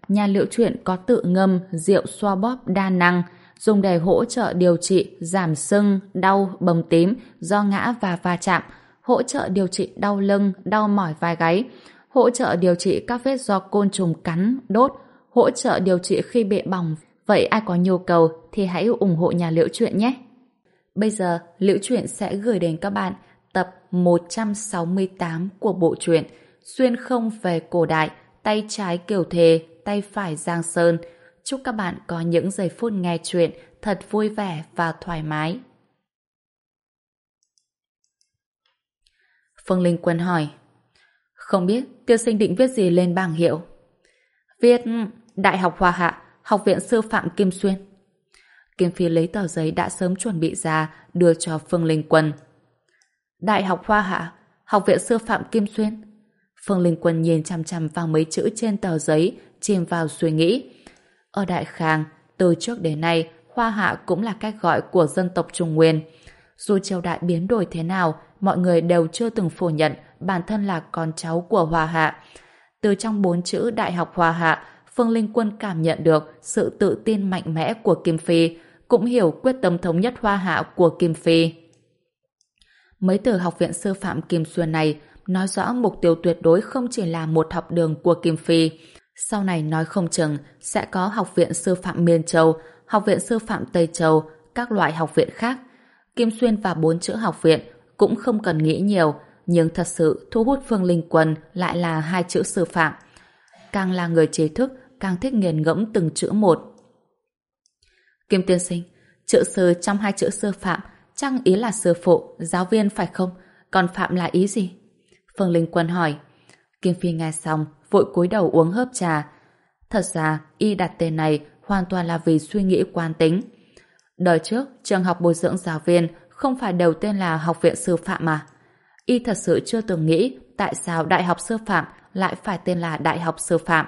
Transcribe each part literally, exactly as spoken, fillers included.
Nhà Liễu Chuyện có tự ngâm rượu xoa bóp đa năng, dùng để hỗ trợ điều trị giảm sưng, đau, bầm tím do ngã và va chạm, hỗ trợ điều trị đau lưng, đau mỏi vai gáy, hỗ trợ điều trị các vết do côn trùng cắn, đốt, hỗ trợ điều trị khi bị bỏng. Vậy ai có nhu cầu thì hãy ủng hộ Nhà Liễu Chuyện nhé. Bây giờ, Liễu Chuyện sẽ gửi đến các bạn tập một trăm sáu mươi tám của bộ truyện Xuyên không về cổ đại, tay trái Kiều Thề, tay phải Giang Sơn. Chúc các bạn có những giây phút nghe chuyện thật vui vẻ và thoải mái. Phương Linh Quân hỏi: Không biết tiên sinh định viết gì lên bảng hiệu? Viết Đại học Hoa Hạ, Học viện Sư phạm Kim Xuyên. Kim Phi lấy tờ giấy đã sớm chuẩn bị ra đưa cho Phương Linh Quân. Đại học Hoa Hạ, Học viện Sư phạm Kim Xuyên. Phương Linh Quân nhìn chằm chằm vào mấy chữ trên tờ giấy, chìm vào suy nghĩ. Ở Đại Khang, từ trước đến nay, Hoa Hạ cũng là cách gọi của dân tộc Trung Nguyên. Dù triều đại biến đổi thế nào, mọi người đều chưa từng phủ nhận bản thân là con cháu của Hoa Hạ. Từ trong bốn chữ Đại học Hoa Hạ, Phương Linh Quân cảm nhận được sự tự tin mạnh mẽ của Kim Phi, cũng hiểu quyết tâm thống nhất Hoa Hạ của Kim Phi. Mấy từ Học viện Sư phạm Kim Xuyên này nói rõ mục tiêu tuyệt đối không chỉ là một học đường của Kim Phi. Sau này nói không chừng sẽ có Học viện Sư phạm Miên Châu, Học viện Sư phạm Tây Châu, các loại học viện khác. Kim Xuyên và bốn chữ học viện cũng không cần nghĩ nhiều, nhưng thật sự thu hút Phương Linh Quân lại là hai chữ sư phạm. Càng là người trí thức, càng thích nghiền ngẫm từng chữ một. Kim tiên sinh, chữ sư trong hai chữ sư phạm chắc ý là sư phụ, giáo viên phải không? Còn phạm là ý gì? Phương Linh Quân hỏi. Kim Phi nghe xong, vội cúi đầu uống hớp trà. Thật ra, y đặt tên này hoàn toàn là vì suy nghĩ quán tính. Đời trước, trường học bồi dưỡng giáo viên không phải đều tên là Học viện Sư phạm mà. Y thật sự chưa từng nghĩ tại sao Đại học Sư phạm lại phải tên là Đại học Sư phạm.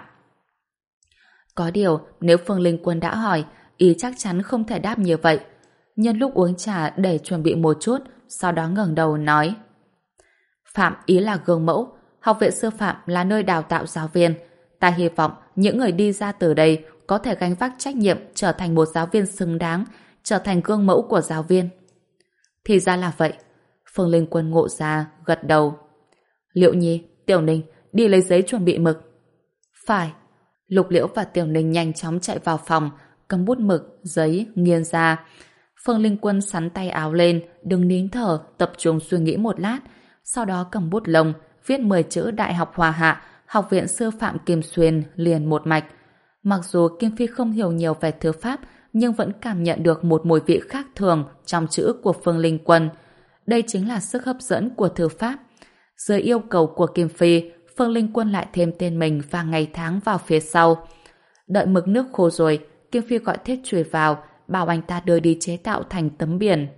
Có điều, nếu Phương Linh Quân đã hỏi, y chắc chắn không thể đáp như vậy. Nhân lúc uống trà để chuẩn bị một chút, sau đó ngẩng đầu nói: Phạm ý là gương mẫu, Học viện Sư phạm là nơi đào tạo giáo viên. Ta hy vọng những người đi ra từ đây có thể gánh vác trách nhiệm trở thành một giáo viên xứng đáng, trở thành gương mẫu của giáo viên. Thì ra là vậy. Phương Linh Quân ngộ ra, gật đầu. Liễu Nhi, Tiểu Ninh, đi lấy giấy chuẩn bị mực. Phải. Lục Liễu và Tiểu Ninh nhanh chóng chạy vào phòng, cầm bút mực, giấy, nghiền ra. Phương Linh Quân sắn tay áo lên, đừng nín thở, tập trung suy nghĩ một lát, sau đó cầm bút lông, viết mười chữ Đại học Hoa Hạ, Học viện Sư phạm Kim Xuyên liền một mạch. Mặc dù Kim Phi không hiểu nhiều về thư pháp, nhưng vẫn cảm nhận được một mùi vị khác thường trong chữ của Phương Linh Quân. Đây chính là sức hấp dẫn của thư pháp. Dưới yêu cầu của Kim Phi, Phương Linh Quân lại thêm tên mình và ngày tháng vào phía sau. Đợi mực nước khô rồi, Kim Phi gọi Thiết Chùy vào, bảo anh ta đưa đi chế tạo thành tấm biển.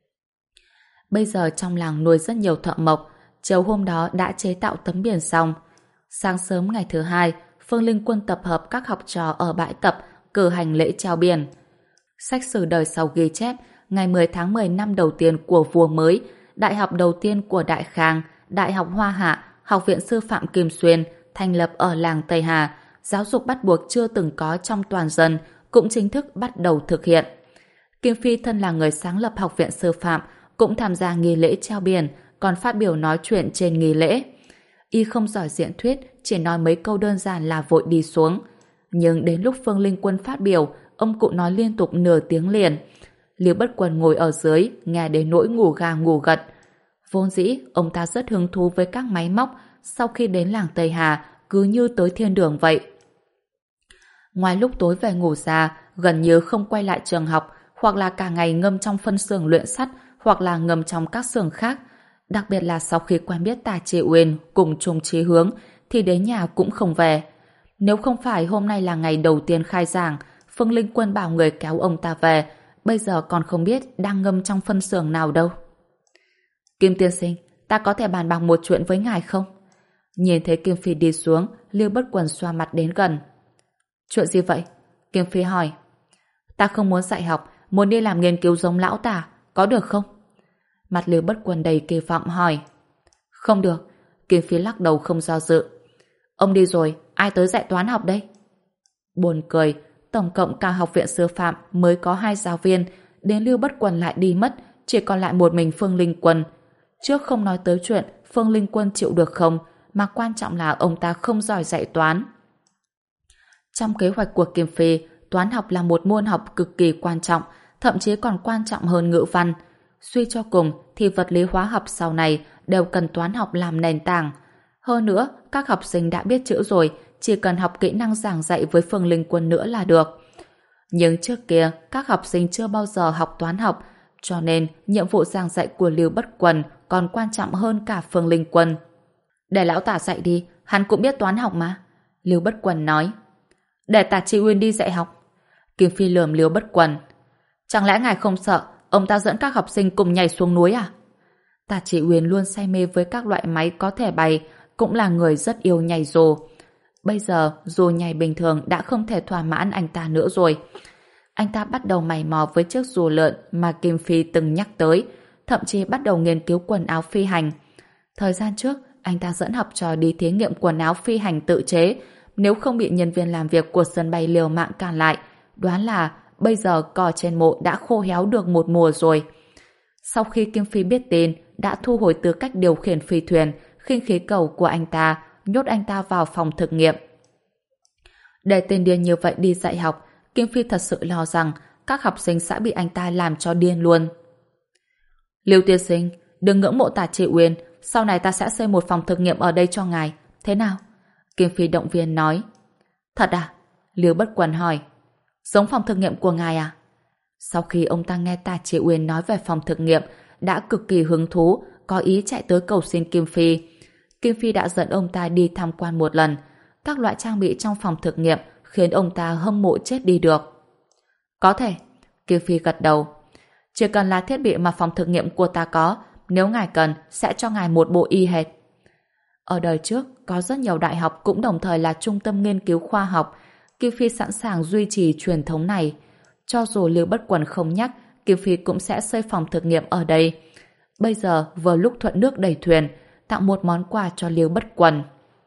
Bây giờ trong làng nuôi rất nhiều thợ mộc, chiều hôm đó đã chế tạo tấm biển xong. Sáng sớm ngày thứ hai, Phương Linh Quân tập hợp các học trò ở bãi tập, cử hành lễ treo biển. Sách sử đời sau ghi chép, ngày mười tháng mười năm đầu tiên của vua mới, đại học đầu tiên của Đại Khang, Đại học Hoa Hạ, Học viện Sư phạm Kim Xuyên, thành lập ở làng Tây Hà, giáo dục bắt buộc chưa từng có trong toàn dân, cũng chính thức bắt đầu thực hiện. Kim Phi thân là người sáng lập Học viện Sư phạm, cũng tham gia nghi lễ treo biển, còn phát biểu nói chuyện trên nghi lễ. Y không giỏi diễn thuyết, chỉ nói mấy câu đơn giản là vội đi xuống. Nhưng đến lúc Phương Linh Quân phát biểu, ông cụ nói liên tục nửa tiếng liền. Liêu Bất Quân ngồi ở dưới, nghe đến nỗi ngủ gà ngủ gật. Vốn dĩ, ông ta rất hứng thú với các máy móc, sau khi đến làng Tây Hà, cứ như tới thiên đường vậy. Ngoài lúc tối về ngủ ra, gần như không quay lại trường học, hoặc là cả ngày ngâm trong phân xưởng luyện sắt, hoặc là ngâm trong các xưởng khác. Đặc biệt là sau khi quen biết Tà Trị Uyên cùng chung chí hướng, thì đến nhà cũng không về. Nếu không phải hôm nay là ngày đầu tiên khai giảng, Phương Linh Quân bảo người kéo ông ta về, bây giờ còn không biết đang ngâm trong phân xưởng nào đâu. Kim tiên sinh, ta có thể bàn bạc một chuyện với ngài không? Nhìn thấy Kim Phi đi xuống, Liêu Bất Quần xoa mặt đến gần. Chuyện gì vậy? Kim Phi hỏi. Ta không muốn dạy học, muốn đi làm nghiên cứu giống lão Tả, có được không? Mặt Liêu Bất Quần đầy kỳ vọng hỏi. Không được. Kim Phi lắc đầu không do dự. Ông đi rồi, ai tới dạy toán học đây? Buồn cười, tổng cộng cả học viện sư phạm mới có hai giáo viên, đến Lưu Bất Quần lại đi mất, chỉ còn lại một mình Phương Linh Quân. Trước không nói tới chuyện Phương Linh Quân chịu được không, mà quan trọng là ông ta không giỏi dạy toán. Trong kế hoạch của Kim Phi, toán học là một môn học cực kỳ quan trọng, thậm chí còn quan trọng hơn ngữ văn. Suy cho cùng thì vật lý hóa học sau này đều cần toán học làm nền tảng. Hơn nữa, các học sinh đã biết chữ rồi, chỉ cần học kỹ năng giảng dạy với Phương Linh Quân nữa là được. Nhưng trước kia, các học sinh chưa bao giờ học toán học, cho nên nhiệm vụ giảng dạy của Lưu Bất Quần còn quan trọng hơn cả Phương Linh Quân. Để lão tả dạy đi, hắn cũng biết toán học mà. Lưu Bất Quần nói. Để Tả Trị Uyên đi dạy học. Kim Phi lườm Lưu Bất Quần. Chẳng lẽ ngài không sợ ông ta dẫn các học sinh cùng nhảy xuống núi à? Tả Trị Uyên luôn say mê với các loại máy có thể bay, cũng là người rất yêu nhảy dù. Bây giờ dù nhảy bình thường đã không thể thỏa mãn anh ta nữa rồi. Anh ta bắt đầu mày mò với chiếc dù lượn mà Kim Phi từng nhắc tới, thậm chí bắt đầu nghiên cứu quần áo phi hành. Thời gian trước, anh ta dẫn học trò đi thí nghiệm quần áo phi hành tự chế, nếu không bị nhân viên làm việc của sân bay liều mạng cản lại, đoán là bây giờ cỏ trên mộ đã khô héo được một mùa rồi. Sau khi Kim Phi biết tin, đã thu hồi tư cách điều khiển phi thuyền, khinh khí cầu của anh ta, nhốt anh ta vào phòng thực nghiệm. Để tên điên như vậy đi dạy học, Kim Phi thật sự lo rằng các học sinh sẽ bị anh ta làm cho điên luôn. Lưu tiên sinh, đừng ngưỡng mộ Tả Trị Uyên, sau này ta sẽ xây một phòng thực nghiệm ở đây cho ngài. Thế nào? Kim Phi động viên nói. Thật à? Lưu Bất Quần hỏi. Giống phòng thực nghiệm của ngài à? Sau khi ông ta nghe Tả Trị Uyên nói về phòng thực nghiệm, đã cực kỳ hứng thú, có ý chạy tới cầu xin Kim Phi. Kim Phi đã dẫn ông ta đi tham quan một lần. Các loại trang bị trong phòng thực nghiệm khiến ông ta hâm mộ chết đi được. Có thể. Kim Phi gật đầu. Chỉ cần là thiết bị mà phòng thực nghiệm của ta có, nếu ngài cần, sẽ cho ngài một bộ y hệt. Ở đời trước, có rất nhiều đại học cũng đồng thời là trung tâm nghiên cứu khoa học. Kim Phi sẵn sàng duy trì truyền thống này. Cho dù Lưu Bất Quần không nhắc, Kim Phi cũng sẽ xây phòng thực nghiệm ở đây. Bây giờ, vừa lúc thuận nước đẩy thuyền, tặng một món quà cho Lưu Bất Quần.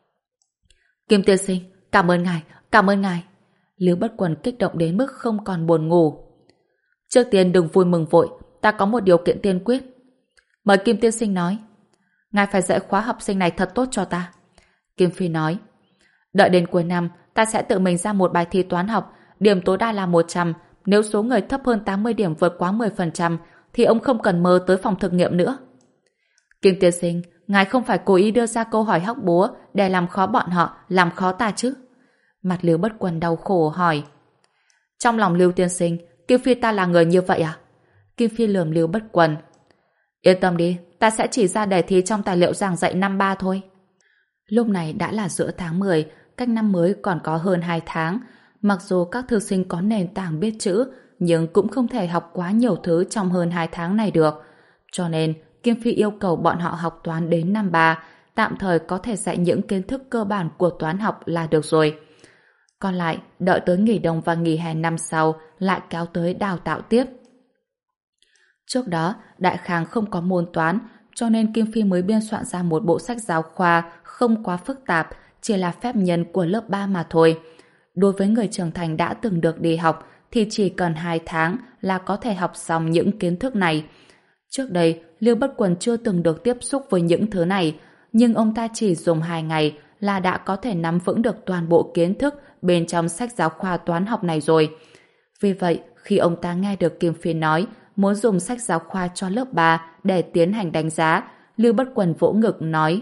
Kim tiên sinh, cảm ơn ngài, cảm ơn ngài. Lưu Bất Quần kích động đến mức không còn buồn ngủ. Trước tiên đừng vui mừng vội, ta có một điều kiện tiên quyết. Mời Kim tiên sinh nói. Ngài phải dạy khóa học sinh này thật tốt cho ta. Kim Phi nói. Đợi đến cuối năm, ta sẽ tự mình ra một bài thi toán học, điểm tối đa là một trăm, nếu số người thấp hơn tám mươi điểm vượt quá mười phần trăm, thì ông không cần mơ tới phòng thực nghiệm nữa. Kim tiên sinh, ngài không phải cố ý đưa ra câu hỏi hóc búa để làm khó bọn họ, làm khó ta chứ? Mặt Lưu Bất Quần đau khổ hỏi. Trong lòng Lưu tiên sinh, Kim Phi ta là người như vậy à? Kim Phi lườm Lưu Bất Quần. Yên tâm đi, ta sẽ chỉ ra đề thi trong tài liệu giảng dạy năm ba thôi. Lúc này đã là giữa tháng mười, cách năm mới còn có hơn hai tháng. Mặc dù các thư sinh có nền tảng biết chữ, nhưng cũng không thể học quá nhiều thứ trong hơn hai tháng này được. Cho nên, Kim Phi yêu cầu bọn họ học toán đến năm ba, tạm thời có thể dạy những kiến thức cơ bản của toán học là được rồi. Còn lại, đợi tới nghỉ đông và nghỉ hè năm sau, lại kéo tới đào tạo tiếp. Trước đó, Đại Khang không có môn toán, cho nên Kim Phi mới biên soạn ra một bộ sách giáo khoa không quá phức tạp, chỉ là phép nhân của lớp ba mà thôi. Đối với người trưởng thành đã từng được đi học, thì chỉ cần hai tháng là có thể học xong những kiến thức này. Trước đây, Lưu Bất Quần chưa từng được tiếp xúc với những thứ này, nhưng ông ta chỉ dùng hai ngày là đã có thể nắm vững được toàn bộ kiến thức bên trong sách giáo khoa toán học này rồi. Vì vậy, khi ông ta nghe được Kim Phi nói muốn dùng sách giáo khoa cho lớp ba để tiến hành đánh giá, Lưu Bất Quần vỗ ngực nói: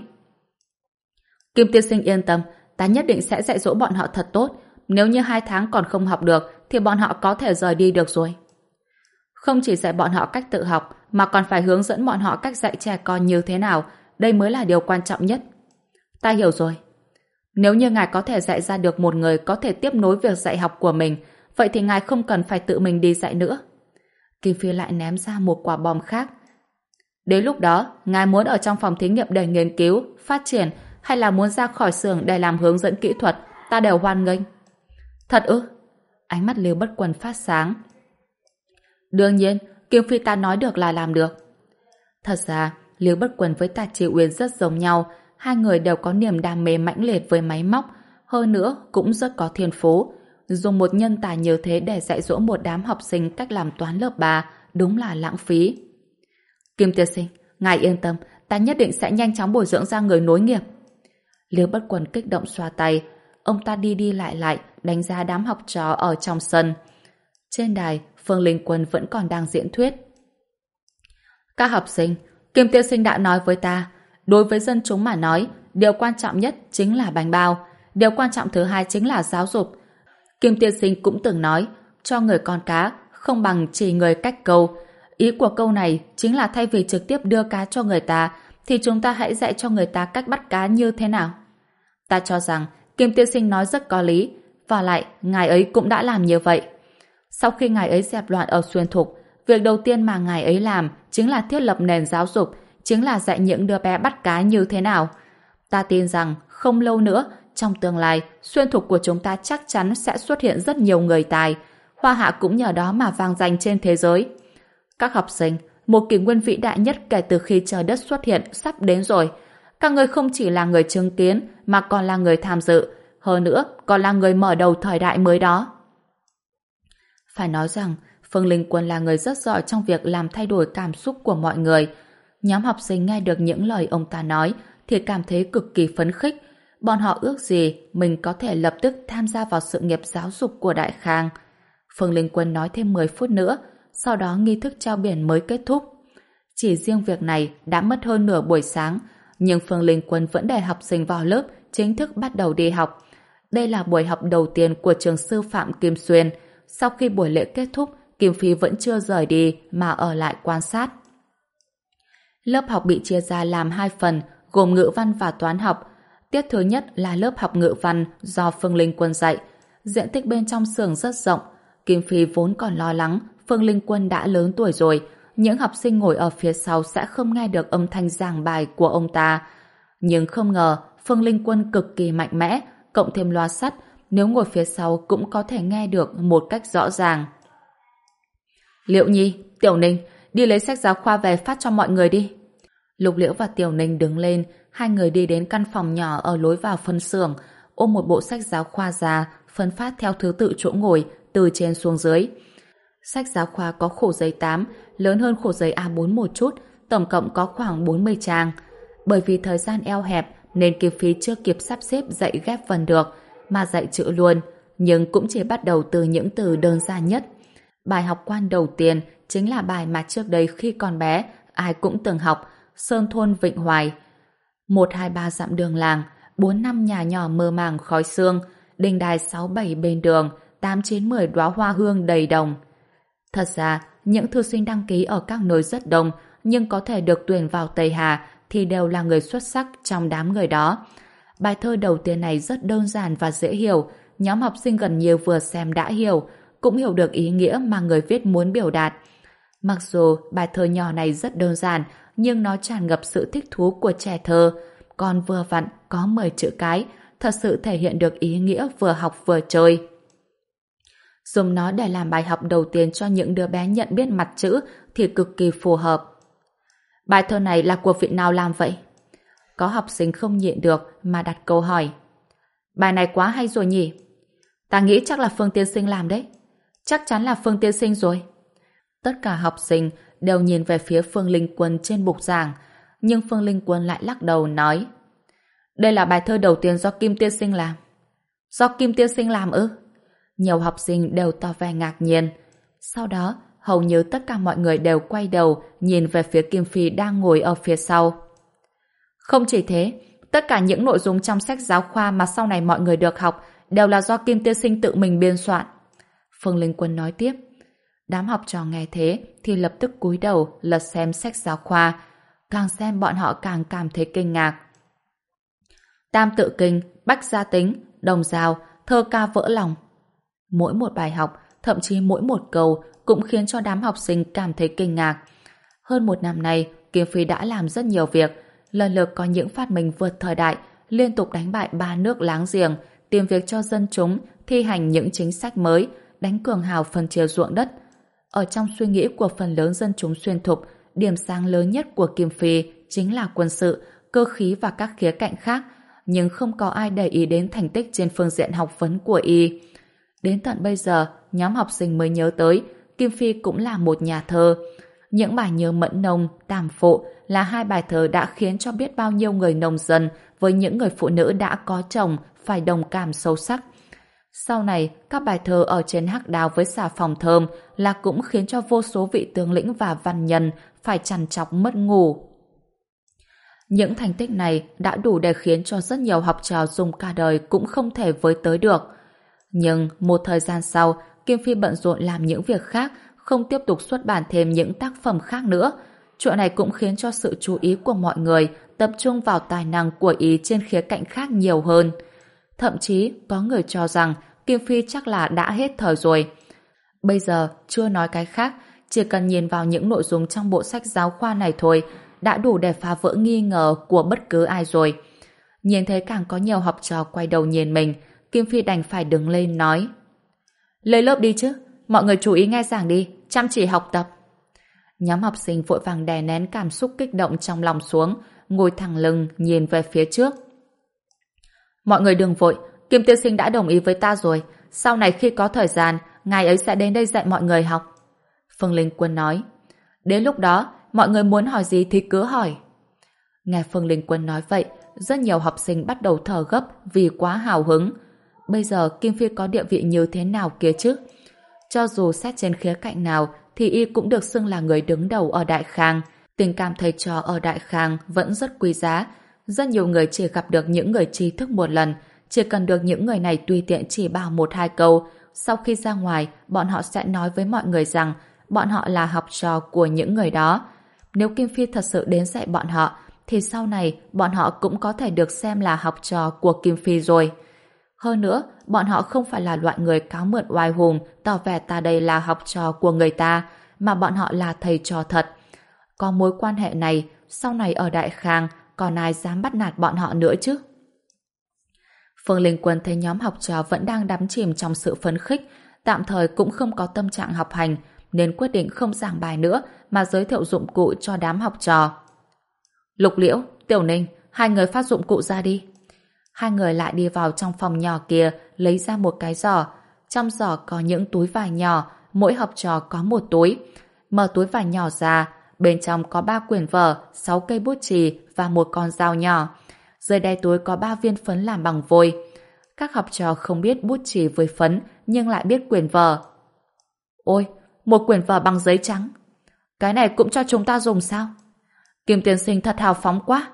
Kim tiên sinh yên tâm, ta nhất định sẽ dạy dỗ bọn họ thật tốt. Nếu như hai tháng còn không học được thì bọn họ có thể rời đi được rồi. Không chỉ dạy bọn họ cách tự học mà còn phải hướng dẫn bọn họ cách dạy trẻ con như thế nào, đây mới là điều quan trọng nhất. Ta hiểu rồi. Nếu như ngài có thể dạy ra được một người có thể tiếp nối việc dạy học của mình, vậy thì ngài không cần phải tự mình đi dạy nữa. Kim Phi lại ném ra một quả bom khác. Đến lúc đó, ngài muốn ở trong phòng thí nghiệm để nghiên cứu, phát triển, hay là muốn ra khỏi xưởng để làm hướng dẫn kỹ thuật, ta đều hoan nghênh. Thật ư? Ánh mắt Lưu Bất Quần phát sáng. Đương nhiên, Kim Phi ta nói được là làm được. Thật ra, Lưu Bất Quần với Tả Trị Uyên rất giống nhau, hai người đều có niềm đam mê mãnh liệt với máy móc, hơn nữa cũng rất có thiên phú. Dùng một nhân tài như thế để dạy dỗ một đám học sinh cách làm toán lớp ba đúng là lãng phí. Kim tiên sinh, ngài yên tâm, ta nhất định sẽ nhanh chóng bồi dưỡng ra người nối nghiệp. Liêu Bất Quần kích động xoa tay, ông ta đi đi lại lại đánh giá đám học trò ở trong sân. Trên đài, Phương Linh Quân vẫn còn đang diễn thuyết. Các học sinh, Kim tiên sinh đã nói với ta, đối với dân chúng mà nói, điều quan trọng nhất chính là bánh bao, điều quan trọng thứ hai chính là giáo dục. Kim tiên sinh cũng từng nói, cho người con cá không bằng chỉ người cách câu. Ý của câu này chính là thay vì trực tiếp đưa cá cho người ta, thì chúng ta hãy dạy cho người ta cách bắt cá như thế nào. Ta cho rằng Kim tiên sinh nói rất có lý, và lại ngài ấy cũng đã làm như vậy. Sau khi ngài ấy dẹp loạn ở Xuyên Thục, việc đầu tiên mà ngài ấy làm chính là thiết lập nền giáo dục, chính là dạy những đứa bé bắt cá như thế nào. Ta tin rằng không lâu nữa, trong tương lai, Xuyên Thục của chúng ta chắc chắn sẽ xuất hiện rất nhiều người tài. Hoa Hạ cũng nhờ đó mà vang danh trên thế giới. Các học sinh, một kỷ nguyên vĩ đại nhất kể từ khi trời đất xuất hiện sắp đến rồi. Các người không chỉ là người chứng kiến mà còn là người tham dự, hơn nữa còn là người mở đầu thời đại mới đó. Phải nói rằng, Phương Linh Quân là người rất giỏi trong việc làm thay đổi cảm xúc của mọi người. Nhóm học sinh nghe được những lời ông ta nói thì cảm thấy cực kỳ phấn khích. Bọn họ ước gì mình có thể lập tức tham gia vào sự nghiệp giáo dục của Đại Khang. Phương Linh Quân nói thêm mười phút nữa, sau đó nghi thức treo biển mới kết thúc. Chỉ riêng việc này đã mất hơn nửa buổi sáng, nhưng Phương Linh Quân vẫn để học sinh vào lớp chính thức bắt đầu đi học. Đây là buổi học đầu tiên của trường sư phạm Kim Xuyên. Sau khi buổi lễ kết thúc, Kim Phi vẫn chưa rời đi mà ở lại quan sát. Lớp học bị chia ra làm hai phần, gồm ngữ văn và toán học. Tiết thứ nhất là lớp học ngữ văn do Phương Linh Quân dạy. Diện tích bên trong xưởng rất rộng. Kim Phi vốn còn lo lắng Phương Linh Quân đã lớn tuổi rồi, những học sinh ngồi ở phía sau sẽ không nghe được âm thanh giảng bài của ông ta. Nhưng không ngờ Phương Linh Quân cực kỳ mạnh mẽ, cộng thêm loa sắt, nếu ngồi phía sau cũng có thể nghe được một cách rõ ràng. Liễu Nhi, Tiểu Ninh, đi lấy sách giáo khoa về phát cho mọi người đi. Lục Liễu và Tiểu Ninh đứng lên, hai người đi đến căn phòng nhỏ ở lối vào phân xưởng, ôm một bộ sách giáo khoa ra, phân phát theo thứ tự chỗ ngồi, từ trên xuống dưới. Sách giáo khoa có khổ giấy tám, lớn hơn khổ giấy a bốn một chút, tổng cộng có khoảng bốn mươi trang. Bởi vì thời gian eo hẹp nên Kim Phi chưa kịp sắp xếp dạy ghép vần được, mà dạy chữ luôn, nhưng cũng chỉ bắt đầu từ những từ đơn giản nhất. Bài học quan đầu tiên chính là bài mà trước đây khi còn bé ai cũng từng học, Sơn thôn Vịnh Hoài. Một hai ba dặm đường làng, bốn năm nhà nhỏ mơ màng khói sương, đình đài sáu bảy bên đường, tám chín mười đóa hoa hương đầy đồng. Thật ra, những thư sinh đăng ký ở các nơi rất đông, nhưng có thể được tuyển vào Tây Hà thì đều là người xuất sắc trong đám người đó. Bài thơ đầu tiên này rất đơn giản và dễ hiểu, nhóm học sinh gần như vừa xem đã hiểu, cũng hiểu được ý nghĩa mà người viết muốn biểu đạt. Mặc dù bài thơ nhỏ này rất đơn giản, nhưng nó tràn ngập sự thích thú của trẻ thơ, còn vừa vặn có mười chữ cái, thật sự thể hiện được ý nghĩa vừa học vừa chơi. Dùng nó để làm bài học đầu tiên cho những đứa bé nhận biết mặt chữ thì cực kỳ phù hợp. Bài thơ này là của vị nào làm vậy? Có học sinh không nhịn được mà đặt câu hỏi. Bài này quá hay rồi nhỉ? Ta nghĩ chắc là Phương tiên sinh làm đấy. Chắc chắn là Phương tiên sinh rồi. Tất cả học sinh đều nhìn về phía Phương Linh Quân trên bục giảng, nhưng Phương Linh Quân lại lắc đầu nói: đây là bài thơ đầu tiên do Kim tiên sinh làm. Do Kim tiên sinh làm ư? Nhiều học sinh đều tỏ vẻ ngạc nhiên. Sau đó, hầu như tất cả mọi người đều quay đầu nhìn về phía Kim Phi đang ngồi ở phía sau. Không chỉ thế, tất cả những nội dung trong sách giáo khoa mà sau này mọi người được học đều là do Kim tiên sinh tự mình biên soạn. Phương Linh Quân nói tiếp. Đám học trò nghe thế thì lập tức cúi đầu lật xem sách giáo khoa. Càng xem bọn họ càng cảm thấy kinh ngạc. Tam tự kinh, bách gia tính, đồng dao, thơ ca vỡ lòng. Mỗi một bài học, thậm chí mỗi một câu cũng khiến cho đám học sinh cảm thấy kinh ngạc. Hơn một năm nay, Kim Phi đã làm rất nhiều việc, lần lượt có những phát minh vượt thời đại, liên tục đánh bại ba nước láng giềng, tìm việc cho dân chúng, thi hành những chính sách mới, đánh cường hào phân chia ruộng đất. Ở trong suy nghĩ của phần lớn dân chúng Xuyên Thục, điểm sáng lớn nhất của Kim Phi chính là quân sự, cơ khí và các khía cạnh khác, nhưng không có ai để ý đến thành tích trên phương diện học vấn của y. Đến tận bây giờ, nhóm học sinh mới nhớ tới Kim Phi cũng là một nhà thơ. Những bài nhớ Mẫn Nông, Tàm Phụ là hai bài thơ đã khiến cho biết bao nhiêu người nông dân với những người phụ nữ đã có chồng phải đồng cảm sâu sắc. Sau này, các bài thơ ở trên hắc đào với xà phòng thơm là cũng khiến cho vô số vị tướng lĩnh và văn nhân phải trằn trọc mất ngủ. Những thành tích này đã đủ để khiến cho rất nhiều học trò dùng cả đời cũng không thể với tới được. Nhưng một thời gian sau, Kim Phi bận rộn làm những việc khác, không tiếp tục xuất bản thêm những tác phẩm khác nữa. Chuyện này cũng khiến cho sự chú ý của mọi người tập trung vào tài năng của ý trên khía cạnh khác nhiều hơn. Thậm chí có người cho rằng Kim Phi chắc là đã hết thời rồi. Bây giờ chưa nói cái khác, chỉ cần nhìn vào những nội dung trong bộ sách giáo khoa này thôi đã đủ để phá vỡ nghi ngờ của bất cứ ai rồi. Nhìn thấy càng có nhiều học trò quay đầu nhìn mình, Kim Phi đành phải đứng lên nói: lên lớp đi chứ, mọi người chú ý nghe giảng đi, chăm chỉ học tập. Nhóm học sinh vội vàng đè nén cảm xúc kích động trong lòng xuống, ngồi thẳng lưng nhìn về phía trước. Mọi người đừng vội, Kim tiên sinh đã đồng ý với ta rồi, sau này khi có thời gian, ngài ấy sẽ đến đây dạy mọi người học. Phương Linh Quân nói. Đến lúc đó, mọi người muốn hỏi gì thì cứ hỏi. Nghe Phương Linh Quân nói vậy, rất nhiều học sinh bắt đầu thở gấp vì quá hào hứng. Bây giờ Kim Phi có địa vị như thế nào kia chứ? Cho dù xét trên khía cạnh nào thì y cũng được xưng là người đứng đầu ở Đại Khang. Tình cảm thầy trò ở Đại Khang vẫn rất quý giá. Rất nhiều người chỉ gặp được những người trí thức một lần, chỉ cần được những người này tùy tiện chỉ bảo một hai câu. Sau khi ra ngoài, bọn họ sẽ nói với mọi người rằng bọn họ là học trò của những người đó. Nếu Kim Phi thật sự đến dạy bọn họ, thì sau này bọn họ cũng có thể được xem là học trò của Kim Phi rồi. Hơn nữa, bọn họ không phải là loại người cáo mượn oai hùng tỏ vẻ ta đây là học trò của người ta, mà bọn họ là thầy trò thật. Có mối quan hệ này, sau này ở Đại Khang còn ai dám bắt nạt bọn họ nữa chứ? Phương Linh Quân thấy nhóm học trò vẫn đang đắm chìm trong sự phấn khích, tạm thời cũng không có tâm trạng học hành, nên quyết định không giảng bài nữa mà giới thiệu dụng cụ cho đám học trò. Lục Liễu, Tiểu Ninh, hai người phát dụng cụ ra đi. Hai người lại đi vào trong phòng nhỏ kia, lấy ra một cái giỏ. Trong giỏ có những túi vải nhỏ, mỗi học trò có một túi. Mở túi vải nhỏ ra, bên trong có ba quyển vở, sáu cây bút chì và một con dao nhỏ. Dưới đáy túi có ba viên phấn làm bằng vôi. Các học trò không biết bút chì với phấn, nhưng lại biết quyển vở. Ôi, một quyển vở bằng giấy trắng. Cái này cũng cho chúng ta dùng sao? Kim tiên sinh thật hào phóng quá.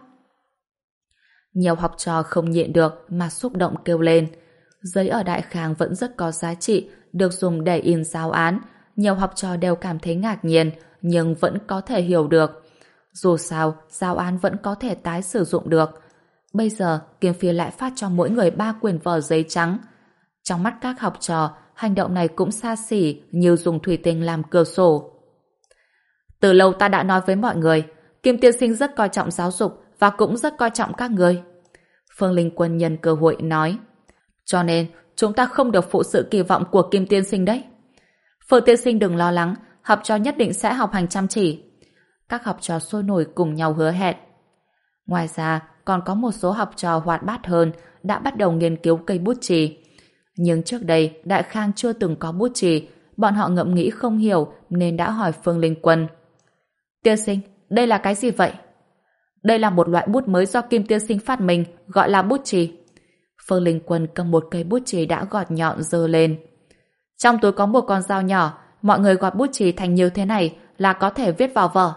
Nhiều học trò không nhịn được mà xúc động kêu lên. Giấy ở Đại Khang vẫn rất có giá trị, được dùng để in giáo án. Nhiều học trò đều cảm thấy ngạc nhiên, nhưng vẫn có thể hiểu được. Dù sao, giáo án vẫn có thể tái sử dụng được. Bây giờ, Kim Phi lại phát cho mỗi người ba quyển vở giấy trắng. Trong mắt các học trò, hành động này cũng xa xỉ như dùng thủy tinh làm cửa sổ. Từ lâu ta đã nói với mọi người, Kim tiên sinh rất coi trọng giáo dục và cũng rất coi trọng các người. Phương Linh Quân nhân cơ hội nói. Cho nên, chúng ta không được phụ sự kỳ vọng của Kim tiên sinh đấy. Phương tiên sinh đừng lo lắng, học trò nhất định sẽ học hành chăm chỉ. Các học trò sôi nổi cùng nhau hứa hẹn. Ngoài ra, còn có một số học trò hoạt bát hơn đã bắt đầu nghiên cứu cây bút chì. Nhưng trước đây, Đại Khang chưa từng có bút chì, bọn họ ngẫm nghĩ không hiểu nên đã hỏi Phương Linh Quân. Tiên sinh, đây là cái gì vậy? Đây là một loại bút mới do Kim tiên sinh phát minh, gọi là bút chì. Phương Linh Quân cầm một cây bút chì đã gọt nhọn giơ lên. Trong túi có một con dao nhỏ, mọi người gọt bút chì thành như thế này là có thể viết vào vở.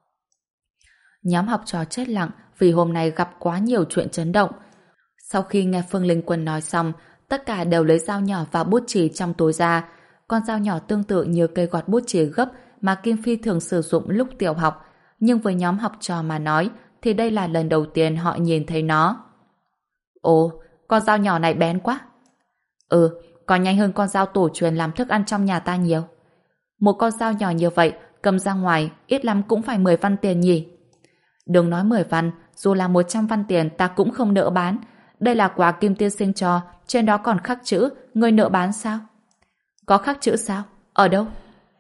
Nhóm học trò chết lặng vì hôm nay gặp quá nhiều chuyện chấn động. Sau khi nghe Phương Linh Quân nói xong, tất cả đều lấy dao nhỏ và bút chì trong túi ra. Con dao nhỏ tương tự như cây gọt bút chì gấp mà Kim Phi thường sử dụng lúc tiểu học. Nhưng với nhóm học trò mà nói thì đây là lần đầu tiên họ nhìn thấy nó. Ồ, con dao nhỏ này bén quá. Ừ, còn nhanh hơn con dao tổ truyền làm thức ăn trong nhà ta nhiều. Một con dao nhỏ như vậy cầm ra ngoài ít lắm cũng phải mười văn tiền nhỉ. Đừng nói mười văn, dù là một trăm văn tiền ta cũng không nỡ bán. Đây là quà Kim tiên sinh cho, trên đó còn khắc chữ, người nỡ bán sao? Có khắc chữ sao? Ở đâu?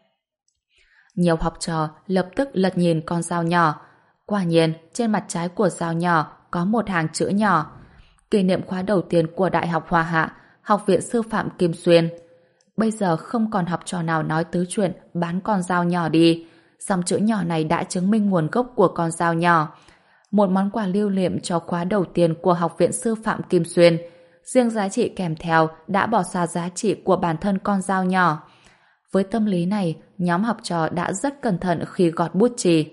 Nhiều học trò lập tức lật nhìn con dao nhỏ. Quả nhiên, trên mặt trái của dao nhỏ có một hàng chữ nhỏ. Kỷ niệm khóa đầu tiên của Đại học Hoa Hạ, Học viện Sư phạm Kim Xuyên. Bây giờ không còn học trò nào nói tứ chuyện bán con dao nhỏ đi. Dòng chữ nhỏ này đã chứng minh nguồn gốc của con dao nhỏ. Một món quà lưu niệm cho khóa đầu tiên của Học viện Sư phạm Kim Xuyên. Riêng giá trị kèm theo đã bỏ xa giá trị của bản thân con dao nhỏ. Với tâm lý này, nhóm học trò đã rất cẩn thận khi gọt bút chì.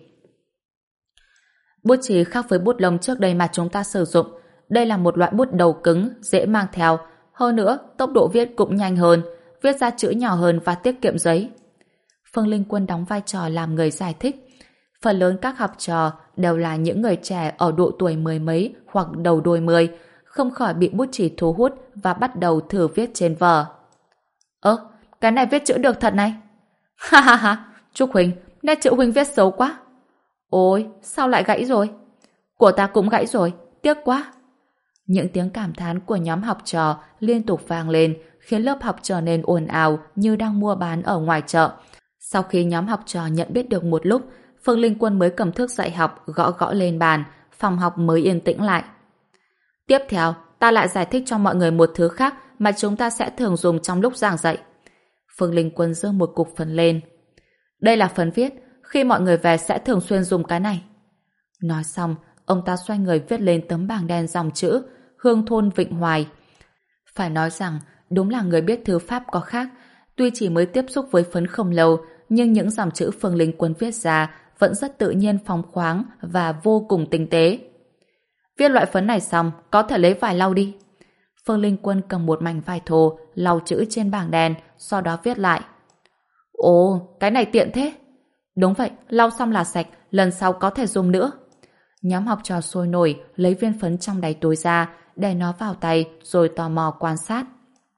Bút chì khác với bút lông trước đây mà chúng ta sử dụng. Đây là một loại bút đầu cứng, dễ mang theo. Hơn nữa, tốc độ viết cũng nhanh hơn, viết ra chữ nhỏ hơn và tiết kiệm giấy. Phương Linh Quân đóng vai trò làm người giải thích. Phần lớn các học trò đều là những người trẻ ở độ tuổi mười mấy hoặc đầu đôi mươi, không khỏi bị bút chì thu hút và bắt đầu thử viết trên vở. Ơ, cái này viết chữ được thật này. Ha ha ha, Trúc Huỳnh, nét chữ Huỳnh viết xấu quá. Ôi, sao lại gãy rồi? Của ta cũng gãy rồi, tiếc quá. Những tiếng cảm thán của nhóm học trò liên tục vang lên, khiến lớp học trở nên ồn ào như đang mua bán ở ngoài chợ. Sau khi nhóm học trò nhận biết được một lúc, Phương Linh Quân mới cầm thước dạy học gõ gõ lên bàn, phòng học mới yên tĩnh lại. Tiếp theo, ta lại giải thích cho mọi người một thứ khác mà chúng ta sẽ thường dùng trong lúc giảng dạy. Phương Linh Quân giơ một cục phấn lên. Đây là phấn viết, khi mọi người về sẽ thường xuyên dùng cái này. Nói xong, ông ta xoay người viết lên tấm bảng đen dòng chữ Hương thôn Vịnh Hoài. Phải nói rằng, đúng là người biết thư pháp có khác. Tuy chỉ mới tiếp xúc với phấn không lâu, nhưng những dòng chữ Phương Linh Quân viết ra vẫn rất tự nhiên, phóng khoáng và vô cùng tinh tế. Viết loại phấn này xong, có thể lấy vải lau đi. Phương Linh Quân cầm một mảnh vải thô, lau chữ trên bảng đen, sau đó viết lại. Ồ, cái này tiện thế. Đúng vậy, lau xong là sạch, lần sau có thể dùng nữa. Nhóm học trò sôi nổi, lấy viên phấn trong đáy túi ra, để nó vào tay, rồi tò mò quan sát.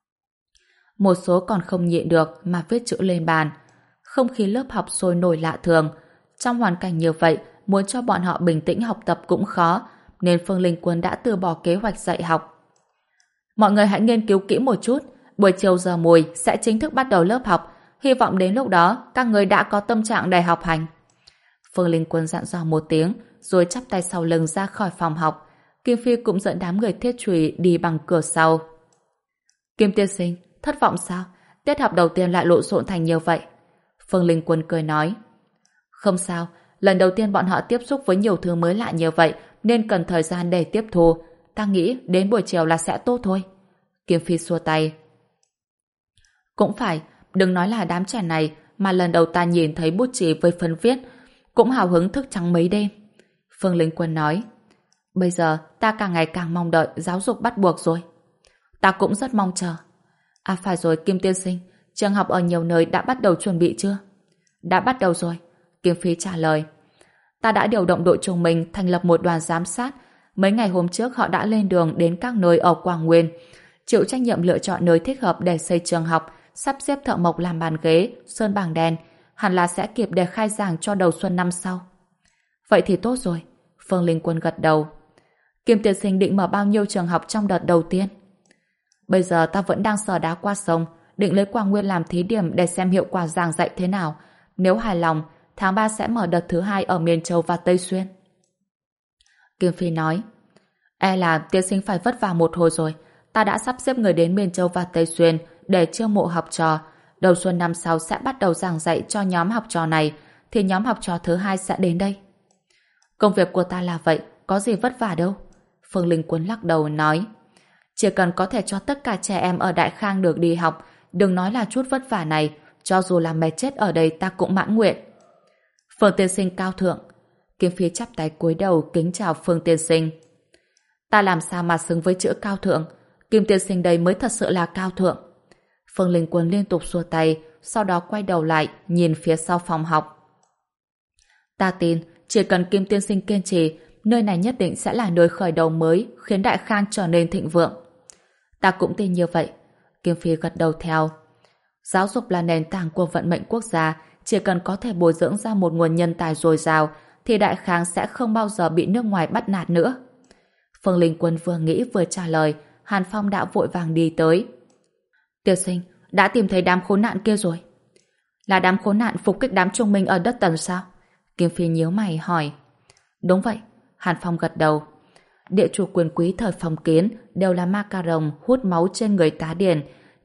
Một số còn không nhịn được mà viết chữ lên bàn. Không khí lớp học sôi nổi lạ thường. Trong hoàn cảnh như vậy, muốn cho bọn họ bình tĩnh học tập cũng khó, nên Phương Linh Quân đã từ bỏ kế hoạch dạy học. Mọi người hãy nghiên cứu kỹ một chút, buổi chiều giờ mùi sẽ chính thức bắt đầu lớp học, hy vọng đến lúc đó các người đã có tâm trạng để học hành. Phương Linh Quân dặn dò một tiếng, rồi chắp tay sau lưng ra khỏi phòng học. Kim Phi cũng dẫn đám người thiết chùy đi bằng cửa sau. Kim tiên sinh, thất vọng sao? Tiết học đầu tiên lại lộn xộn thành như vậy. Phương Linh Quân cười nói. Không sao, lần đầu tiên bọn họ tiếp xúc với nhiều thứ mới lạ như vậy, nên cần thời gian để tiếp thu. Ta nghĩ đến buổi chiều là sẽ tốt thôi. Kim Phi xua tay. Cũng phải, đừng nói là đám trẻ này, mà lần đầu ta nhìn thấy bút chì với phấn viết, cũng hào hứng thức trắng mấy đêm. Phương Linh Quân nói. Bây giờ ta càng ngày càng mong đợi giáo dục bắt buộc rồi. Ta cũng rất mong chờ. À phải rồi Kim tiên sinh, trường học ở nhiều nơi đã bắt đầu chuẩn bị chưa? Đã bắt đầu rồi. Kim Phi trả lời. Ta đã điều động đội chúng mình thành lập một đoàn giám sát. Mấy ngày hôm trước họ đã lên đường đến các nơi ở Quảng Nguyên, chịu trách nhiệm lựa chọn nơi thích hợp để xây trường học, sắp xếp thợ mộc làm bàn ghế, sơn bảng đèn, hẳn là sẽ kịp để khai giảng cho đầu xuân năm sau. Vậy thì tốt rồi. Phương Linh Quân gật đầu. Kim tiên sinh định mở bao nhiêu trường học trong đợt đầu tiên? Bây giờ ta vẫn đang sờ đá qua sông, định lấy Quảng Nguyên làm thí điểm để xem hiệu quả giảng dạy thế nào. Nếu hài lòng, tháng ba sẽ mở đợt thứ hai ở Miền Châu và Tây Xuyên. Kim Phi nói. E là tiên sinh phải vất vả một hồi rồi. Ta đã sắp xếp người đến Miền Châu và Tây Xuyên để chiêu mộ học trò. Đầu xuân năm sau sẽ bắt đầu giảng dạy cho nhóm học trò này, thì nhóm học trò thứ hai sẽ đến đây. Công việc của ta là vậy, có gì vất vả đâu. Phương Linh Quân lắc đầu nói. Chỉ cần có thể cho tất cả trẻ em ở Đại Khang được đi học, đừng nói là chút vất vả này, cho dù là mệt chết ở đây ta cũng mãn nguyện. Phương tiên sinh cao thượng. Kim Phi chắp tay cúi đầu kính chào Phương tiên sinh. Ta làm sao mà xứng với chữ cao thượng? Kim tiên sinh đây mới thật sự là cao thượng. Phương Linh Quân liên tục xua tay, sau đó quay đầu lại nhìn phía sau phòng học. Ta tin chỉ cần Kim tiên sinh kiên trì, nơi này nhất định sẽ là nơi khởi đầu mới, khiến Đại Khang trở nên thịnh vượng. Ta cũng tin như vậy. Kim Phi gật đầu theo. Giáo dục là nền tảng của vận mệnh quốc gia, chỉ cần có thể bồi dưỡng ra một nguồn nhân tài dồi dào, thì Đại Khang sẽ không bao giờ bị nước ngoài bắt nạt nữa. Phương Linh Quân vừa nghĩ vừa trả lời, Hàn Phong đã vội vàng đi tới. Tiên sinh, đã tìm thấy đám khốn nạn kia rồi. Là đám khốn nạn phục kích đám trung minh ở đất Tần sao? Kim Phi nhíu mày hỏi. Đúng vậy. Hàn Phong gật đầu. Địa chủ quyền quý thời phong kiến đều là ma cà rồng hút máu trên người tá điền.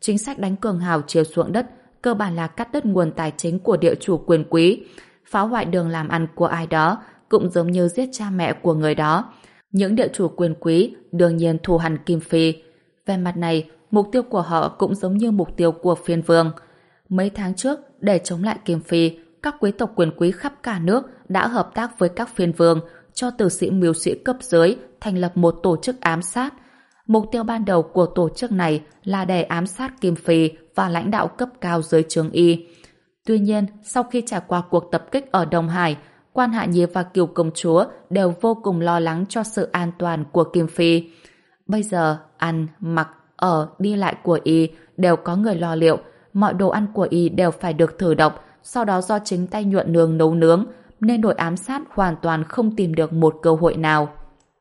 chính sách đánh cường hào chiều ruộng đất cơ bản là cắt đứt nguồn tài chính của địa chủ quyền quý, phá hoại đường làm ăn của ai đó, cũng giống như giết cha mẹ của người đó. Những địa chủ quyền quý đương nhiên thù hằn Kim Phi. Về mặt này, mục tiêu của họ cũng giống như mục tiêu của phiên vương. Mấy tháng trước, để chống lại Kim Phi, các quý tộc quyền quý khắp cả nước đã hợp tác với các phiên vương, cho tử sĩ mưu sĩ cấp dưới thành lập một tổ chức ám sát. Mục tiêu ban đầu của tổ chức này là để ám sát Kim Phi và lãnh đạo cấp cao dưới trướng y. Tuy nhiên, sau khi trải qua cuộc tập kích ở Đông Hải, Quan Hạ Nhi và Kiều Công Chúa đều vô cùng lo lắng cho sự an toàn của Kim Phi. Bây giờ, ăn, mặc, ở, đi lại của y đều có người lo liệu, mọi đồ ăn của y đều phải được thử độc, sau đó do chính tay nhuận nương nấu nướng, nên đội ám sát hoàn toàn không tìm được một cơ hội nào.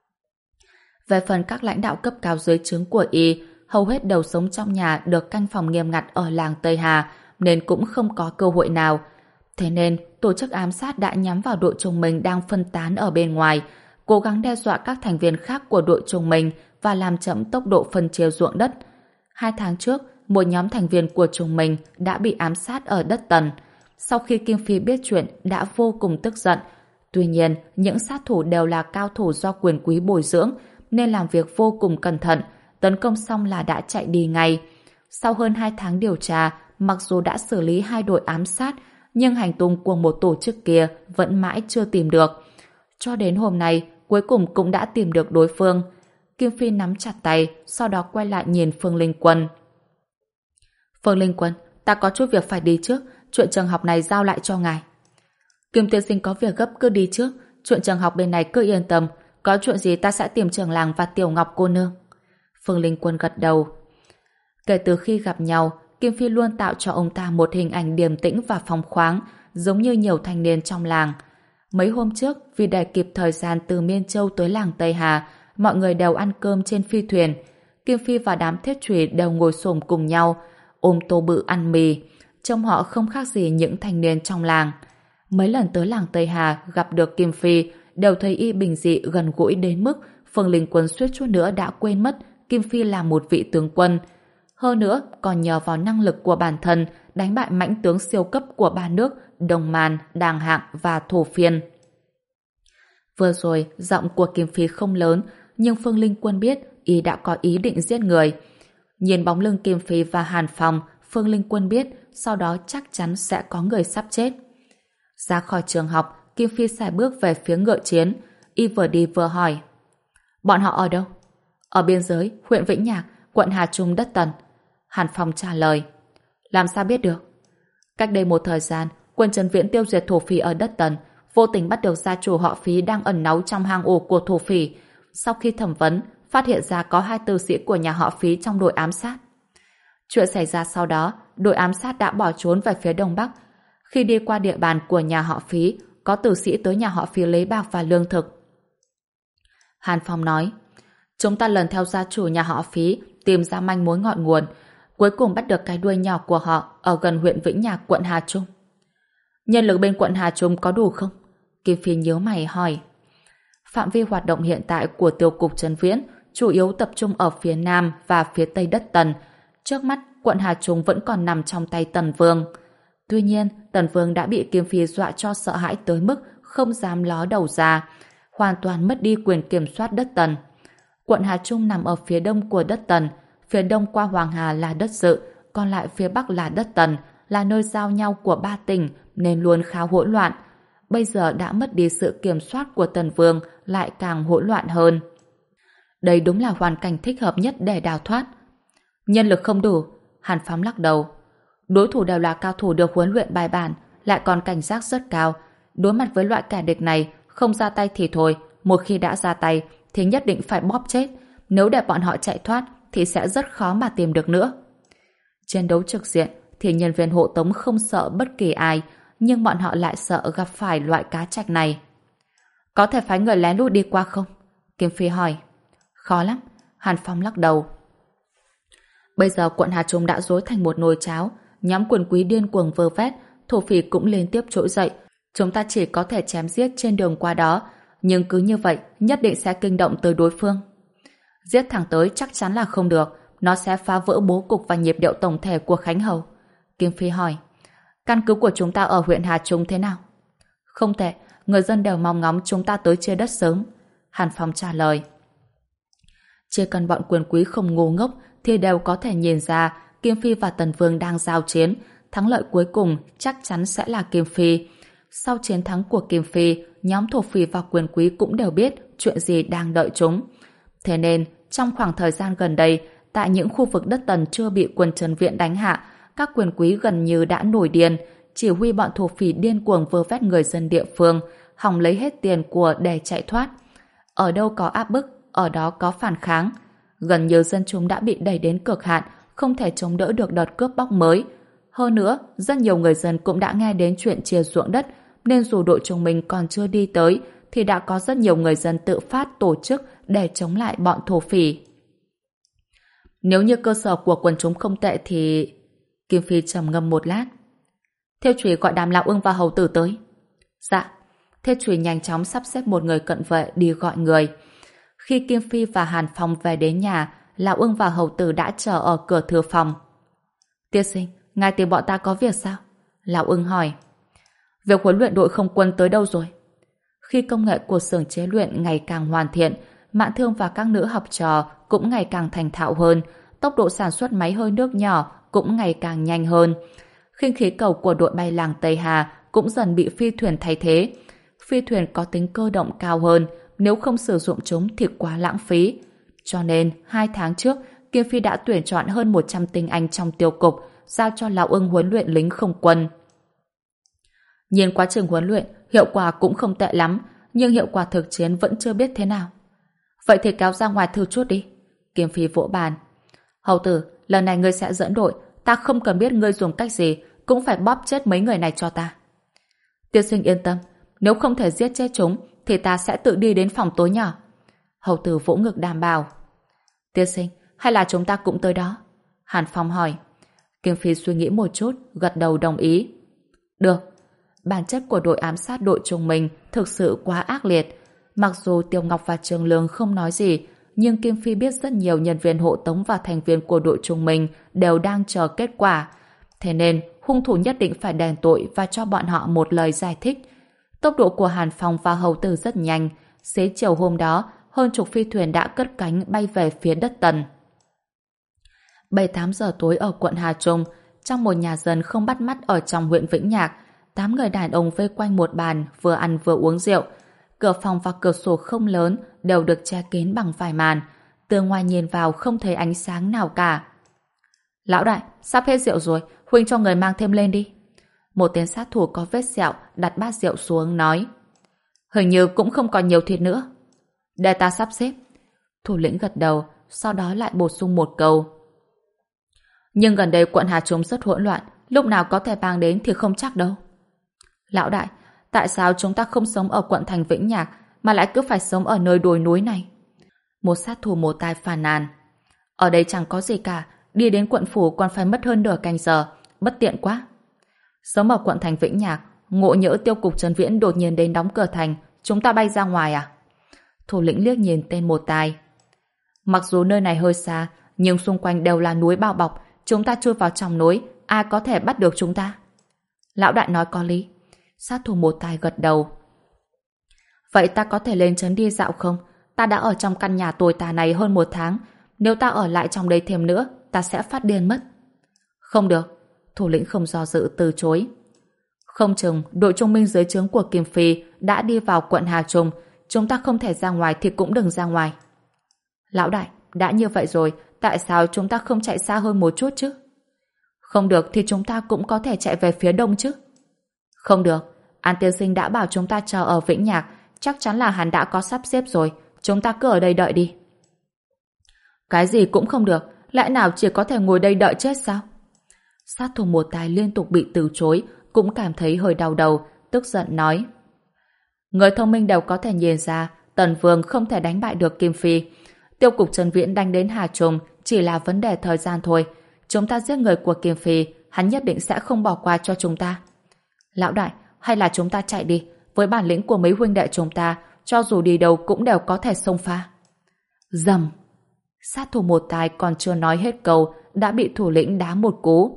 Về phần các lãnh đạo cấp cao dưới trướng của y, hầu hết đều sống trong nhà được canh phòng nghiêm ngặt ở làng Tây Hà, nên cũng không có cơ hội nào. Thế nên, tổ chức ám sát đã nhắm vào đội trùng mình đang phân tán ở bên ngoài, cố gắng đe dọa các thành viên khác của đội trùng mình và làm chậm tốc độ phân chia ruộng đất. Hai tháng trước, một nhóm thành viên của trùng mình đã bị ám sát ở đất Tần. Sau khi Kim Phi biết chuyện, đã vô cùng tức giận. Tuy nhiên, những sát thủ đều là cao thủ do quyền quý bồi dưỡng, nên làm việc vô cùng cẩn thận, tấn công xong là đã chạy đi ngay. Sau hơn hai tháng điều tra, mặc dù đã xử lý hai đội ám sát, nhưng hành tung của một tổ chức kia vẫn mãi chưa tìm được. Cho đến hôm nay, cuối cùng cũng đã tìm được đối phương. Kim Phi nắm chặt tay, sau đó quay lại nhìn Phương Linh Quân. Phương Linh Quân, ta có chút việc phải đi trước, chuyện trường học này giao lại cho ngài. Kim tiên sinh có việc gấp cứ đi trước, chuyện trường học bên này cứ yên tâm, có chuyện gì ta sẽ tìm trưởng làng và Tiểu Ngọc cô nương. Phương Linh Quân gật đầu. Kể từ khi gặp nhau, Kim Phi luôn tạo cho ông ta một hình ảnh điềm tĩnh và phóng khoáng, giống như nhiều thanh niên trong làng. Mấy hôm trước, vì để kịp thời gian từ Miên Châu tới làng Tây Hà, mọi người đều ăn cơm trên phi thuyền. Kim Phi và đám thiết trùy đều ngồi xổm cùng nhau, ôm tô bự ăn mì. Trông họ không khác gì những thanh niên trong làng. Mấy lần tới làng Tây Hà gặp được Kim Phi, đều thấy y bình dị gần gũi đến mức Phương Linh Quân suýt chút nữa đã quên mất Kim Phi là một vị tướng quân. Hơn nữa, còn nhờ vào năng lực của bản thân đánh bại mãnh tướng siêu cấp của ba nước Đông Man, Đàng Hạng và Thổ Phiên. Vừa rồi, giọng của Kim Phi không lớn, nhưng Phương Linh Quân biết y đã có ý định giết người. Nhìn bóng lưng Kim Phi và Hàn Phong, Phương Linh Quân biết sau đó chắc chắn sẽ có người sắp chết. Ra khỏi trường học, Kim Phi sải bước về phía ngựa chiến. Y vừa đi vừa hỏi: bọn họ ở đâu? Ở biên giới, huyện Vĩnh Nhạc, quận Hà Trung, đất Tần. Hàn Phong trả lời. Làm sao biết được? Cách đây một thời gian, quân Trần Viễn tiêu diệt thổ phỉ ở đất Tần, vô tình bắt được gia chủ họ Phí đang ẩn náu trong hang ổ của thổ phỉ. Sau khi thẩm vấn, phát hiện ra có hai tử sĩ của nhà họ Phí trong đội ám sát. Chuyện xảy ra sau đó, đội ám sát đã bỏ trốn về phía đông bắc. Khi đi qua địa bàn của nhà họ Phí, có tử sĩ tới nhà họ Phí lấy bạc và lương thực. Hàn Phong nói, chúng ta lần theo gia chủ nhà họ Phí tìm ra manh mối ngọn nguồn, cuối cùng bắt được cái đuôi nhỏ của họ ở gần huyện Vĩnh Nhạc, quận Hà Trung. Nhân lực bên quận Hà Trung có đủ không? Kim Phi nhíu mày hỏi. Phạm vi hoạt động hiện tại của tiêu cục Trần Viễn chủ yếu tập trung ở phía nam và phía tây đất Tần. Trước mắt, quận Hà Trung vẫn còn nằm trong tay Tần Vương. Tuy nhiên, Tần Vương đã bị Kim Phi dọa cho sợ hãi tới mức không dám ló đầu ra, hoàn toàn mất đi quyền kiểm soát đất Tần. Quận Hà Trung nằm ở phía đông của đất Tần, phía đông qua Hoàng Hà là đất Dự, còn lại phía bắc là đất Tần, là nơi giao nhau của ba tỉnh nên luôn khá hỗn loạn. Bây giờ đã mất đi sự kiểm soát của Tần Vương, lại càng hỗn loạn hơn. Đây đúng là hoàn cảnh thích hợp nhất để đào thoát. Nhân lực không đủ, Hàn Phám lắc đầu. Đối thủ đều là cao thủ được huấn luyện bài bản, lại còn cảnh giác rất cao. Đối mặt với loại kẻ địch này, không ra tay thì thôi, một khi đã ra tay thì nhất định phải bóp chết. Nếu để bọn họ chạy thoát thì sẽ rất khó mà tìm được nữa. Chiến đấu trực diện thì nhân viên hộ tống không sợ bất kỳ ai, nhưng bọn họ lại sợ gặp phải loại cá trạch này. Có thể phái người lén lút đi qua không? Kim Phi hỏi. Khó lắm, Hàn Phong lắc đầu. Bây giờ quận Hà Trung đã rối thành một nồi cháo, nhóm quyền quý điên cuồng vơ vét, thổ phỉ cũng liên tiếp trỗi dậy. Chúng ta chỉ có thể chém giết trên đường qua đó, nhưng cứ như vậy nhất định sẽ kinh động tới đối phương. Giết thẳng tới chắc chắn là không được, nó sẽ phá vỡ bố cục và nhịp điệu tổng thể của Khánh Hầu. Kim Phi hỏi, căn cứ của chúng ta ở huyện Hà Trung thế nào? Không tệ, người dân đều mong ngóng chúng ta tới chia đất sớm. Hàn Phong trả lời. Chỉ cần bọn quyền quý không ngu ngốc thì đều có thể nhìn ra Kim Phi và Tần Vương đang giao chiến, thắng lợi cuối cùng chắc chắn sẽ là Kim Phi. Sau chiến thắng của Kim Phi, nhóm thổ phỉ và quyền quý cũng đều biết chuyện gì đang đợi chúng. Thế nên, trong khoảng thời gian gần đây, tại những khu vực đất Tần chưa bị quân Trấn Viễn đánh hạ, các quyền quý gần như đã nổi điên, chỉ huy bọn thổ phỉ điên cuồng vơ vét người dân địa phương, hòng lấy hết tiền của để chạy thoát. Ở đâu có áp bức, ở đó có phản kháng. Gần như dân chúng đã bị đẩy đến cực hạn, không thể chống đỡ được đợt cướp bóc mới. Hơn nữa, rất nhiều người dân cũng đã nghe đến chuyện chia ruộng đất, nên dù đội chúng mình còn chưa đi tới, thì đã có rất nhiều người dân tự phát tổ chức để chống lại bọn thổ phỉ. Nếu như cơ sở của quần chúng không tệ thì... Kim Phi trầm ngâm một lát. Thêu Chùy gọi Đàm Lão Ưng và hầu tử tới. Dạ. Thêu Chùy nhanh chóng sắp xếp một người cận vệ đi gọi người. Khi Kim Phi và Hàn Phong về đến nhà, Lão Ưng và hầu tử đã chờ ở cửa thư phòng. Tiên sinh, ngài tìm bọn ta có việc sao? Lão Ưng hỏi. Việc huấn luyện đội không quân tới đâu rồi? Khi công nghệ của xưởng chế luyện ngày càng hoàn thiện, Mạn Thương và các nữ học trò cũng ngày càng thành thạo hơn, tốc độ sản xuất máy hơi nước nhỏ cũng ngày càng nhanh hơn. Khinh khí cầu của đội bay làng Tây Hà cũng dần bị phi thuyền thay thế. Phi thuyền có tính cơ động cao hơn, nếu không sử dụng chúng thì quá lãng phí. Cho nên, hai tháng trước, Kim Phi đã tuyển chọn hơn một trăm tinh anh trong tiêu cục, giao cho Lão Ưng huấn luyện lính không quân. Nhìn quá trình huấn luyện, hiệu quả cũng không tệ lắm, nhưng hiệu quả thực chiến vẫn chưa biết thế nào. Vậy thì kéo ra ngoài thử chút đi. Kim Phi vỗ bàn. Hầu tử, lần này ngươi sẽ dẫn đội, ta không cần biết ngươi dùng cách gì, cũng phải bóp chết mấy người này cho ta. Tiên sinh yên tâm, nếu không thể giết chết chúng, thì ta sẽ tự đi đến phòng tối nhỏ. Hầu tử vỗ ngực đảm bảo. Tiên sinh, hay là chúng ta cũng tới đó? Hàn Phong hỏi. Kim Phi suy nghĩ một chút, gật đầu đồng ý. Được. Bản chất của đội ám sát đội chúng mình thực sự quá ác liệt. Mặc dù Tiêu Ngọc và Trường Lương không nói gì, nhưng Kim Phi biết rất nhiều nhân viên hộ tống và thành viên của đội chúng mình đều đang chờ kết quả. Thế nên, hung thủ nhất định phải đền tội và cho bọn họ một lời giải thích. Tốc độ của Hàn Phong và hầu tử rất nhanh. Xế chiều hôm đó, hơn chục phi thuyền đã cất cánh bay về phía đất Tần. bảy tám giờ tối ở quận Hà Trung, trong một nhà dân không bắt mắt ở trong huyện Vĩnh Nhạc, tám người đàn ông vây quanh một bàn vừa ăn vừa uống rượu. Cửa phòng và cửa sổ không lớn đều được che kín bằng vải màn. Từ ngoài nhìn vào không thấy ánh sáng nào cả. Lão đại, sắp hết rượu rồi, huynh cho người mang thêm lên đi. Một tên sát thủ có vết sẹo đặt bát rượu xuống nói. Hình như cũng không còn nhiều thịt nữa. Để ta sắp xếp. Thủ lĩnh gật đầu, sau đó lại bổ sung một câu. Nhưng gần đây quận Hà Trung rất hỗn loạn, lúc nào có thể bang đến thì không chắc đâu. Lão đại, tại sao chúng ta không sống ở quận thành Vĩnh Nhạc mà lại cứ phải sống ở nơi đồi núi này? Một sát thủ một tai phàn nàn. Ở đây chẳng có gì cả, đi đến quận phủ còn phải mất hơn nửa canh giờ, bất tiện quá. Sống ở quận thành Vĩnh Nhạc, ngộ nhỡ tiêu cục Trấn Viễn đột nhiên đến đóng cửa thành, chúng ta bay ra ngoài à? Thủ lĩnh liếc nhìn tên một tai. Mặc dù nơi này hơi xa, nhưng xung quanh đều là núi bao bọc, chúng ta chui vào trong núi, ai có thể bắt được chúng ta? Lão đại nói có lý. Sát thủ một tai gật đầu. Vậy ta có thể lên trấn đi dạo không? Ta đã ở trong căn nhà tồi tàn này hơn một tháng. Nếu ta ở lại trong đây thêm nữa, ta sẽ phát điên mất. Không được. Thủ lĩnh không do dự từ chối. Không chừng đội trung minh dưới trướng của Kim Phi đã đi vào quận Hà Trung. Chúng ta không thể ra ngoài thì cũng đừng ra ngoài. Lão đại, đã như vậy rồi, tại sao chúng ta không chạy xa hơn một chút chứ? Không được thì chúng ta cũng có thể chạy về phía đông chứ. Không được, An tiên sinh đã bảo chúng ta chờ ở Vĩnh Nhạc, chắc chắn là hắn đã có sắp xếp rồi, chúng ta cứ ở đây đợi đi. Cái gì cũng không được, lẽ nào chỉ có thể ngồi đây đợi chết sao? Sát thủ một tai liên tục bị từ chối, cũng cảm thấy hơi đau đầu, tức giận nói. Người thông minh đều có thể nhìn ra, Tần Vương không thể đánh bại được Kim Phi. Tiêu cục Trấn Viễn đánh đến Hà Trung chỉ là vấn đề thời gian thôi. Chúng ta giết người của Kim Phi, hắn nhất định sẽ không bỏ qua cho chúng ta. Lão đại, hay là chúng ta chạy đi, với bản lĩnh của mấy huynh đệ chúng ta, cho dù đi đâu cũng đều có thể xông pha. Rầm. Sát thủ một tài còn chưa nói hết câu đã bị thủ lĩnh đá một cú.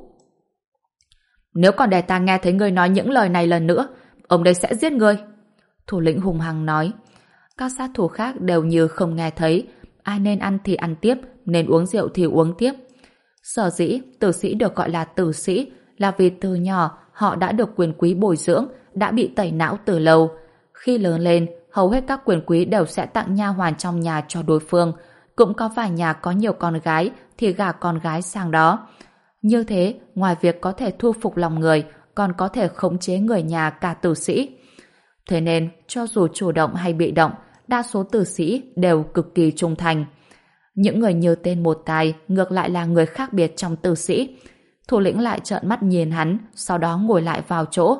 Nếu còn để ta nghe thấy ngươi nói những lời này lần nữa, ông đây sẽ giết ngươi. Thủ lĩnh hùng hăng nói. Các sát thủ khác đều như không nghe thấy. Ai nên ăn thì ăn tiếp, nên uống rượu thì uống tiếp. Sở dĩ tử sĩ được gọi là tử sĩ là vì từ nhỏ họ đã được quyền quý bồi dưỡng, đã bị tẩy não từ lâu. Khi lớn lên, hầu hết các quyền quý đều sẽ tặng nha hoàn trong nhà cho đối phương. Cũng có vài nhà có nhiều con gái thì gả con gái sang đó. Như thế, ngoài việc có thể thu phục lòng người, còn có thể khống chế người nhà cả tử sĩ. Thế nên, cho dù chủ động hay bị động, đa số tử sĩ đều cực kỳ trung thành. Những người như tên một tài ngược lại là người khác biệt trong tử sĩ. Thủ lĩnh lại trợn mắt nhìn hắn, sau đó ngồi lại vào chỗ.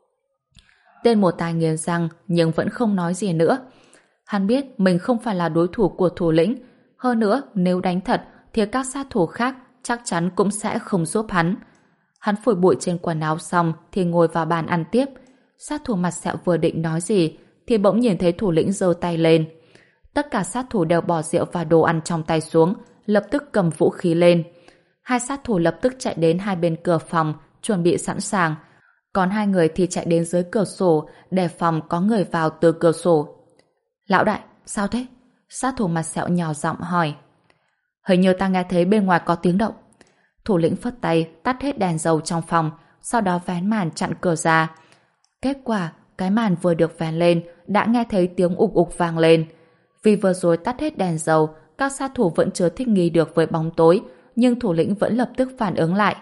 Tên một tài nghiến răng nhưng vẫn không nói gì nữa. Hắn biết mình không phải là đối thủ của thủ lĩnh. Hơn nữa, nếu đánh thật thì các sát thủ khác chắc chắn cũng sẽ không giúp hắn. Hắn phủi bụi trên quần áo xong thì ngồi vào bàn ăn tiếp. Sát thủ mặt sẹo vừa định nói gì thì bỗng nhìn thấy thủ lĩnh giơ tay lên. Tất cả sát thủ đều bỏ rượu và đồ ăn trong tay xuống, lập tức cầm vũ khí lên. Hai sát thủ lập tức chạy đến hai bên cửa phòng, chuẩn bị sẵn sàng. Còn hai người thì chạy đến dưới cửa sổ, đề phòng có người vào từ cửa sổ. Lão đại, sao thế? Sát thủ mặt sẹo nhỏ giọng hỏi. Hình như ta nghe thấy bên ngoài có tiếng động. Thủ lĩnh phất tay, tắt hết đèn dầu trong phòng, sau đó vén màn chặn cửa ra. Kết quả, cái màn vừa được vén lên, đã nghe thấy tiếng ục ục vang lên. Vì vừa rồi tắt hết đèn dầu, các sát thủ vẫn chưa thích nghi được với bóng tối, nhưng thủ lĩnh vẫn lập tức phản ứng lại.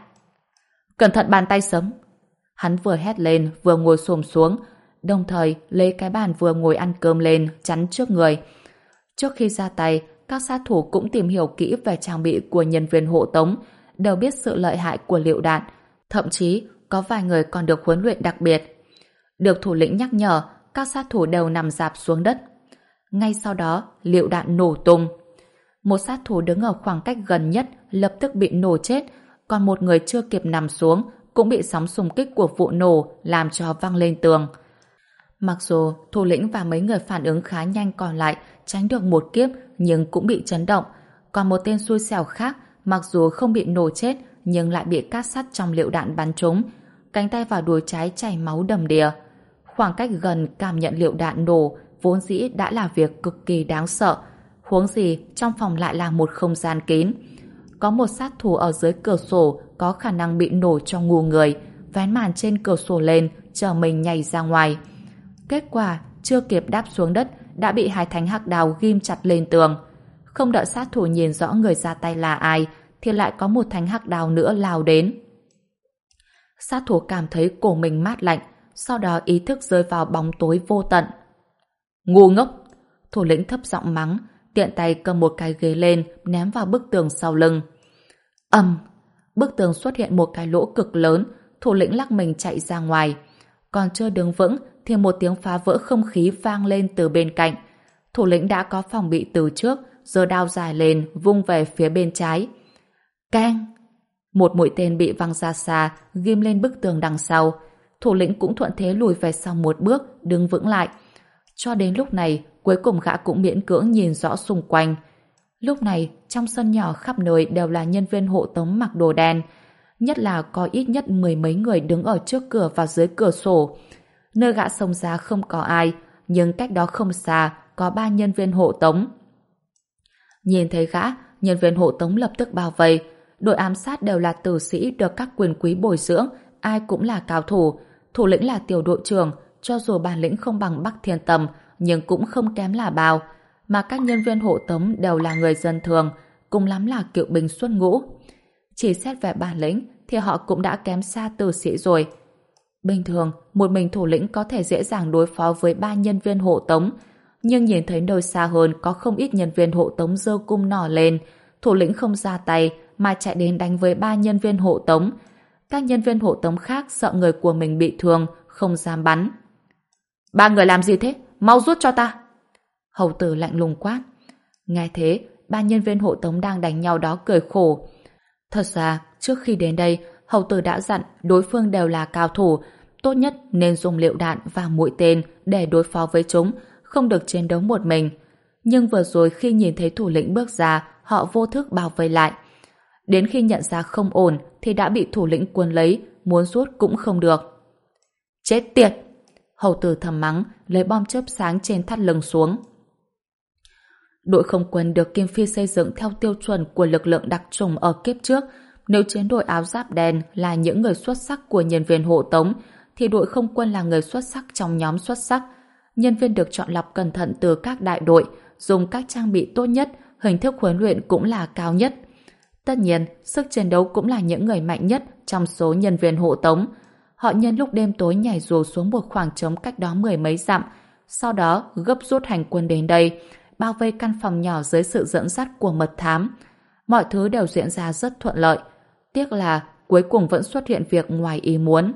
Cẩn thận bàn tay sấm! Hắn vừa hét lên, vừa ngồi xổm xuống, đồng thời lấy cái bàn vừa ngồi ăn cơm lên, chắn trước người. Trước khi ra tay, các sát thủ cũng tìm hiểu kỹ về trang bị của nhân viên hộ tống, đều biết sự lợi hại của lựu đạn, thậm chí có vài người còn được huấn luyện đặc biệt. Được thủ lĩnh nhắc nhở, các sát thủ đều nằm rạp xuống đất. Ngay sau đó, lựu đạn nổ tung. Một sát thủ đứng ở khoảng cách gần nhất lập tức bị nổ chết, còn một người chưa kịp nằm xuống cũng bị sóng xung kích của vụ nổ làm cho văng lên tường. Mặc dù thủ lĩnh và mấy người phản ứng khá nhanh còn lại tránh được một kiếp nhưng cũng bị chấn động, còn một tên xui xẻo khác mặc dù không bị nổ chết nhưng lại bị cát sắt trong lựu đạn bắn trúng, cánh tay và đùi trái chảy máu đầm đìa. Khoảng cách gần cảm nhận lựu đạn nổ vốn dĩ đã là việc cực kỳ đáng sợ, huống gì trong phòng lại là một không gian kín. Có một sát thủ ở dưới cửa sổ có khả năng bị nổ cho ngu người, vén màn trên cửa sổ lên chờ mình nhảy ra ngoài. Kết quả chưa kịp đáp xuống đất đã bị hai thanh hắc đao ghim chặt lên tường. Không đợi sát thủ nhìn rõ người ra tay là ai thì lại có một thanh hắc đao nữa lao đến. Sát thủ cảm thấy cổ mình mát lạnh, sau đó ý thức rơi vào bóng tối vô tận. Ngu ngốc! Thủ lĩnh thấp giọng mắng, tiện tay cầm một cái ghế lên ném vào bức tường sau lưng. Ầm! Bức tường xuất hiện một cái lỗ cực lớn, thủ lĩnh lắc mình chạy ra ngoài. Còn chưa đứng vững thì một tiếng phá vỡ không khí vang lên từ bên cạnh. Thủ lĩnh đã có phòng bị từ trước, giơ đao dài lên vung về phía bên trái. Keng! Một mũi tên bị văng ra xa, ghim lên bức tường đằng sau. Thủ lĩnh cũng thuận thế lùi về sau một bước, đứng vững lại. Cho đến lúc này, cuối cùng gã cũng miễn cưỡng nhìn rõ xung quanh. Lúc này, trong sân nhỏ khắp nơi đều là nhân viên hộ tống mặc đồ đen. Nhất là có ít nhất mười mấy người đứng ở trước cửa và dưới cửa sổ. Nơi gã xông ra không có ai, nhưng cách đó không xa có ba nhân viên hộ tống. Nhìn thấy gã, nhân viên hộ tống lập tức bao vây. Đội ám sát đều là tử sĩ được các quyền quý bồi dưỡng, ai cũng là cao thủ. Thủ lĩnh là tiểu đội trưởng, cho dù bản lĩnh không bằng Bắc Thiên Tầm, nhưng cũng không kém là bao. Mà các nhân viên hộ tống đều là người dân thường, cùng lắm là cựu binh xuất ngũ. Chỉ xét về bản lĩnh thì họ cũng đã kém xa tử sĩ rồi. Bình thường, một mình thủ lĩnh có thể dễ dàng đối phó với ba nhân viên hộ tống, nhưng nhìn thấy nơi xa hơn có không ít nhân viên hộ tống giơ cung nỏ lên, thủ lĩnh không ra tay mà chạy đến đánh với ba nhân viên hộ tống. Các nhân viên hộ tống khác sợ người của mình bị thương, không dám bắn. Ba người làm gì thế? Mau rút cho ta! Hầu tử lạnh lùng quát. Nghe thế, ba nhân viên hộ tống đang đánh nhau đó cười khổ. Thật ra, trước khi đến đây, hầu tử đã dặn đối phương đều là cao thủ, tốt nhất nên dùng lựu đạn và mũi tên để đối phó với chúng, không được chiến đấu một mình. Nhưng vừa rồi khi nhìn thấy thủ lĩnh bước ra, họ vô thức bao vây lại. Đến khi nhận ra không ổn thì đã bị thủ lĩnh cuốn lấy, muốn rút cũng không được. Chết tiệt! Hầu tử thầm mắng, lấy bom chớp sáng trên thắt lưng xuống. Đội không quân được Kim Phi xây dựng theo tiêu chuẩn của lực lượng đặc chủng ở kiếp trước. Nếu chiến đội áo giáp đen là những người xuất sắc của nhân viên hộ tống, thì đội không quân là người xuất sắc trong nhóm xuất sắc. Nhân viên được chọn lọc cẩn thận từ các đại đội, dùng các trang bị tốt nhất, hình thức huấn luyện cũng là cao nhất. Tất nhiên, sức chiến đấu cũng là những người mạnh nhất trong số nhân viên hộ tống. Họ nhân lúc đêm tối nhảy dù xuống một khoảng trống cách đó mười mấy dặm, sau đó gấp rút hành quân đến đây, bao vây căn phòng nhỏ dưới sự dẫn dắt của mật thám. Mọi thứ đều diễn ra rất thuận lợi. Tiếc là cuối cùng vẫn xuất hiện việc ngoài ý muốn.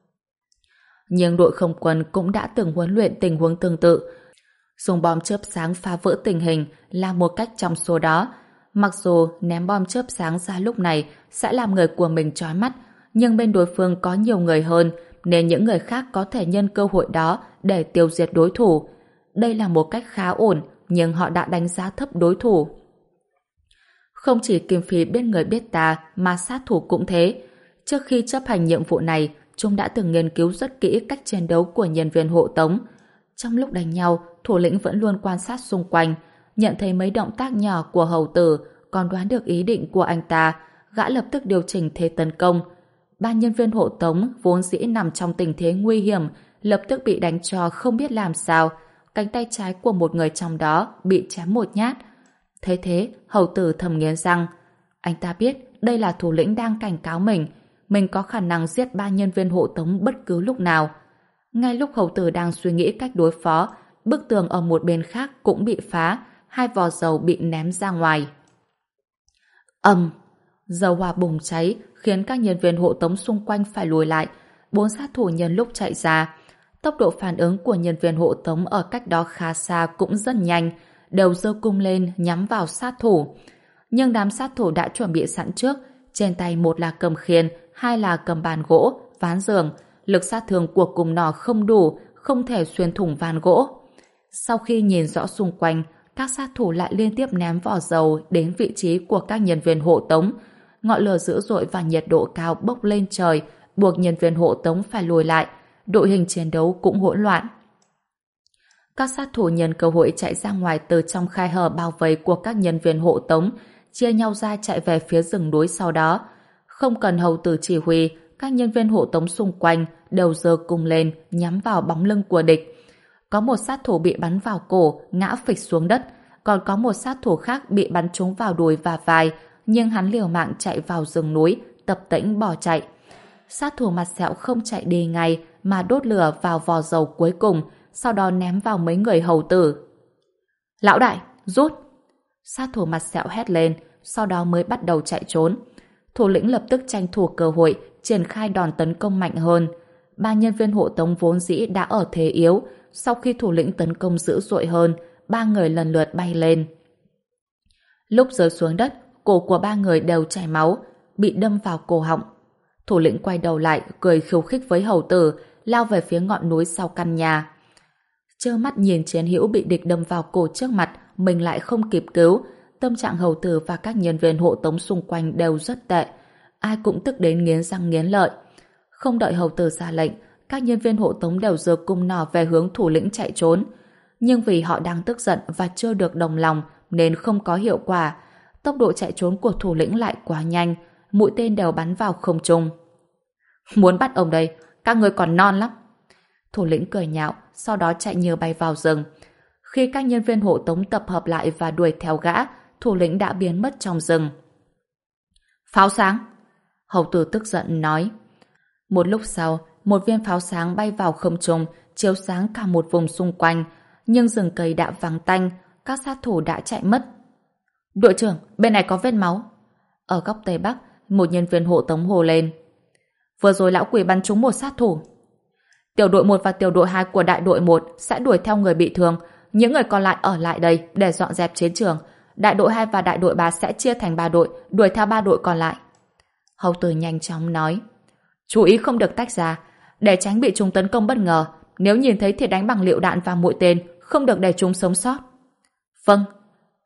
Nhưng đội không quân cũng đã từng huấn luyện tình huống tương tự. Dùng bom chớp sáng phá vỡ tình hình là một cách trong số đó. Mặc dù ném bom chớp sáng ra lúc này sẽ làm người của mình chói mắt, nhưng bên đối phương có nhiều người hơn, nên những người khác có thể nhân cơ hội đó để tiêu diệt đối thủ. Đây là một cách khá ổn, nhưng họ đã đánh giá thấp đối thủ. Không chỉ Kim Phi biết người biết ta, mà sát thủ cũng thế. Trước khi chấp hành nhiệm vụ này, chúng đã từng nghiên cứu rất kỹ cách chiến đấu của nhân viên hộ tống. Trong lúc đánh nhau, thủ lĩnh vẫn luôn quan sát xung quanh, nhận thấy mấy động tác nhỏ của hầu tử, còn đoán được ý định của anh ta, gã lập tức điều chỉnh thế tấn công. Ba nhân viên hộ tống vốn dĩ nằm trong tình thế nguy hiểm, lập tức bị đánh cho không biết làm sao. Cánh tay trái của một người trong đó bị chém một nhát. Thế thế, hầu tử thầm nghiến răng. Anh ta biết đây là thủ lĩnh đang cảnh cáo mình, mình có khả năng giết ba nhân viên hộ tống bất cứ lúc nào. Ngay lúc hầu tử đang suy nghĩ cách đối phó, bức tường ở một bên khác cũng bị phá, hai vò dầu bị ném ra ngoài. Ầm! Dầu hỏa bùng cháy khiến các nhân viên hộ tống xung quanh phải lùi lại. Bốn sát thủ nhân lúc chạy ra. Tốc độ phản ứng của nhân viên hộ tống ở cách đó khá xa cũng rất nhanh, đều giơ cung lên nhắm vào sát thủ. Nhưng đám sát thủ đã chuẩn bị sẵn trước, trên tay một là cầm khiên, hai là cầm bàn gỗ, ván giường. Lực sát thương của cung nỏ không đủ, không thể xuyên thủng ván gỗ. Sau khi nhìn rõ xung quanh, các sát thủ lại liên tiếp ném vỏ dầu đến vị trí của các nhân viên hộ tống. Ngọn lửa dữ dội và nhiệt độ cao bốc lên trời, buộc nhân viên hộ tống phải lùi lại. Đội hình chiến đấu cũng hỗn loạn. Các sát thủ nhân cơ hội chạy ra ngoài từ trong khe hở bao vây của các nhân viên hộ tống, chia nhau ra chạy về phía rừng núi sau đó. Không cần hầu tử chỉ huy, các nhân viên hộ tống xung quanh đều giơ cung lên nhắm vào bóng lưng của địch. Có một sát thủ bị bắn vào cổ, ngã phịch xuống đất, còn có một sát thủ khác bị bắn trúng vào đùi và vai, nhưng hắn liều mạng chạy vào rừng núi, tập tễnh bỏ chạy. Sát thủ mặt sẹo không chạy đi ngay mà đốt lửa vào vò dầu cuối cùng, sau đó ném vào mấy người hầu tử. Lão đại, rút! Sát thủ mặt sẹo hét lên, sau đó mới bắt đầu chạy trốn. Thủ lĩnh lập tức tranh thủ cơ hội, triển khai đòn tấn công mạnh hơn. Ba nhân viên hộ tống vốn dĩ đã ở thế yếu, sau khi thủ lĩnh tấn công dữ dội hơn, ba người lần lượt bay lên. Lúc rơi xuống đất, cổ của ba người đều chảy máu, bị đâm vào cổ họng. Thủ lĩnh quay đầu lại, cười khiêu khích với hầu tử, lao về phía ngọn núi sau căn nhà. Trơ mắt nhìn chiến hữu bị địch đâm vào cổ trước mặt, mình lại không kịp cứu. Tâm trạng hầu tử và các nhân viên hộ tống xung quanh đều rất tệ. Ai cũng tức đến nghiến răng nghiến lợi. Không đợi hầu tử ra lệnh, các nhân viên hộ tống đều giơ cung nỏ về hướng thủ lĩnh chạy trốn. Nhưng vì họ đang tức giận và chưa được đồng lòng nên không có hiệu quả. Tốc độ chạy trốn của thủ lĩnh lại quá nhanh, mũi tên đều bắn vào không trung. Muốn bắt ông đây, các người còn non lắm. Thủ lĩnh cười nhạo, sau đó chạy như bay vào rừng. Khi các nhân viên hộ tống tập hợp lại và đuổi theo gã, thủ lĩnh đã biến mất trong rừng. Pháo sáng! Hầu tử tức giận nói. Một lúc sau, một viên pháo sáng bay vào không trung, chiếu sáng cả một vùng xung quanh, nhưng rừng cây đã vắng tanh, các sát thủ đã chạy mất. Đội trưởng, bên này có vết máu. Ở góc tây bắc, một nhân viên hộ tống hồ lên. Vừa rồi lão quỷ bắn trúng một sát thủ. Tiểu đội một và tiểu đội hai của đại đội một sẽ đuổi theo người bị thương, những người còn lại ở lại đây để dọn dẹp chiến trường. Đại đội hai và đại đội ba sẽ chia thành ba đội, đuổi theo ba đội còn lại. Hầu tử nhanh chóng nói. Chú ý không được tách ra, để tránh bị chúng tấn công bất ngờ. Nếu nhìn thấy thì đánh bằng lựu đạn và mũi tên, không được để chúng sống sót. Vâng.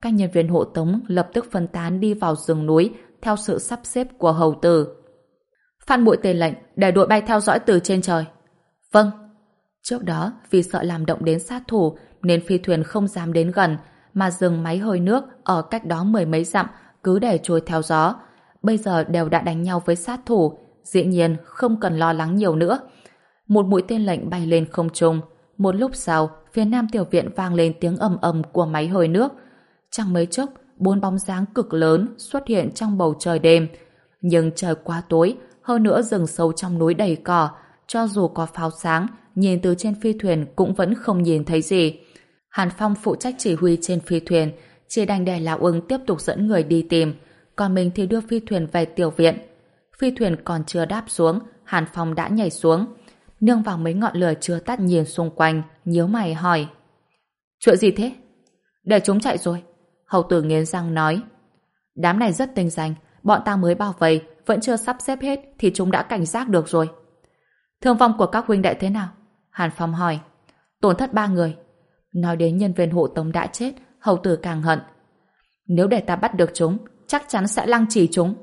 Các nhân viên hộ tống lập tức phân tán đi vào rừng núi theo sự sắp xếp của hầu tử. Phát mũi tên lệnh để đội bay theo dõi từ trên trời. Vâng. Trước đó, vì sợ làm động đến sát thủ nên phi thuyền không dám đến gần mà dừng máy hơi nước ở cách đó mười mấy dặm cứ để trôi theo gió. Bây giờ đều đã đánh nhau với sát thủ, dĩ nhiên không cần lo lắng nhiều nữa. Một mũi tên lệnh bay lên không trung. Một lúc sau, phía nam tiểu viện vang lên tiếng ầm ầm của máy hơi nước. Chẳng mấy chốc, bốn bóng dáng cực lớn xuất hiện trong bầu trời đêm. Nhưng trời quá tối, hơn nữa rừng sâu trong núi đầy cỏ, cho dù có pháo sáng, nhìn từ trên phi thuyền cũng vẫn không nhìn thấy gì. Hàn Phong phụ trách chỉ huy trên phi thuyền, chỉ đành để Lão Ưng tiếp tục dẫn người đi tìm, còn mình thì đưa phi thuyền về tiểu viện. Phi thuyền còn chưa đáp xuống, Hàn Phong đã nhảy xuống. Nương vào mấy ngọn lửa chưa tắt nhìn xung quanh, nhíu mày hỏi. Chuyện gì thế? Để chúng chạy rồi. Hầu tử nghiến răng nói. Đám này rất tinh danh, bọn ta mới bao vây, vẫn chưa sắp xếp hết thì chúng đã cảnh giác được rồi. Thương vong của các huynh đệ thế nào? Hàn Phong hỏi. Tổn thất ba người. Nói đến nhân viên hộ tống đã chết, hầu tử càng hận. Nếu để ta bắt được chúng, chắc chắn sẽ lăng trì chúng.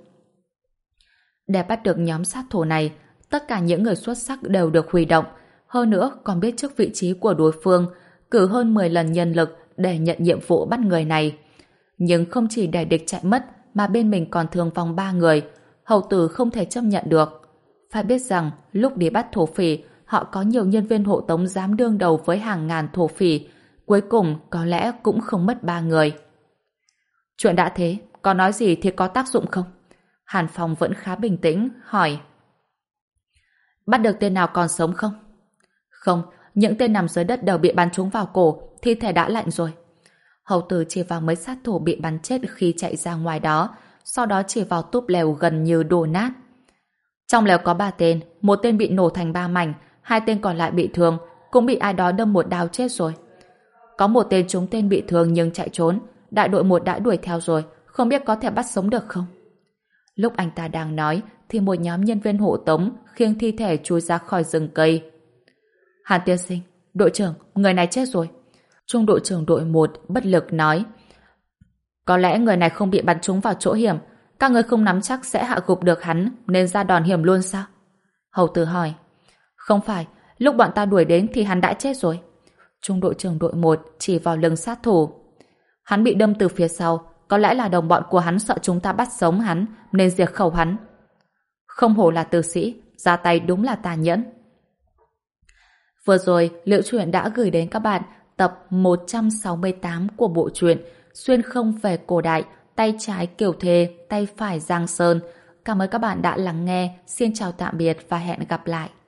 Để bắt được nhóm sát thủ này, tất cả những người xuất sắc đều được huy động. Hơn nữa còn biết trước vị trí của đối phương, cử hơn mười lần nhân lực để nhận nhiệm vụ bắt người này. Nhưng không chỉ để địch chạy mất, mà bên mình còn thương vong ba người. Hầu tử không thể chấp nhận được. Phải biết rằng, lúc đi bắt thổ phỉ, họ có nhiều nhân viên hộ tống dám đương đầu với hàng ngàn thổ phỉ. Cuối cùng, có lẽ cũng không mất ba người. Chuyện đã thế, có nói gì thì có tác dụng không? Hàn Phong vẫn khá bình tĩnh, hỏi. Bắt được tên nào còn sống không? Không, những tên nằm dưới đất đều bị bắn trúng vào cổ, thi thể đã lạnh rồi. Hầu tử chỉ vào mấy sát thủ bị bắn chết khi chạy ra ngoài đó, sau đó chỉ vào túp lều gần như đổ nát. Trong lều có ba tên, một tên bị nổ thành ba mảnh, hai tên còn lại bị thương, cũng bị ai đó đâm một đao chết rồi. Có một tên trúng tên bị thương nhưng chạy trốn, đại đội một đã đuổi theo rồi, không biết có thể bắt sống được không? Lúc anh ta đang nói, thì một nhóm nhân viên hộ tống khiêng thi thể chui ra khỏi rừng cây. Hàn tiên sinh, đội trưởng, người này chết rồi. Trung đội trưởng đội một bất lực nói. Có lẽ người này không bị bắn trúng vào chỗ hiểm, các người không nắm chắc sẽ hạ gục được hắn nên ra đòn hiểm luôn sao? Hầu tử hỏi. Không phải, lúc bọn ta đuổi đến thì hắn đã chết rồi. Trung đội trưởng đội một chỉ vào lưng sát thủ. Hắn bị đâm từ phía sau, có lẽ là đồng bọn của hắn sợ chúng ta bắt sống hắn nên diệt khẩu hắn. Không hổ là tử sĩ, ra tay đúng là tàn nhẫn. Vừa rồi, Liễu Chuyện đã gửi đến các bạn tập một trăm sáu mươi tám của bộ truyện Xuyên không về cổ đại, tay trái Kiều Thê, tay phải Giang Sơn. Cảm ơn các bạn đã lắng nghe. Xin chào tạm biệt và hẹn gặp lại.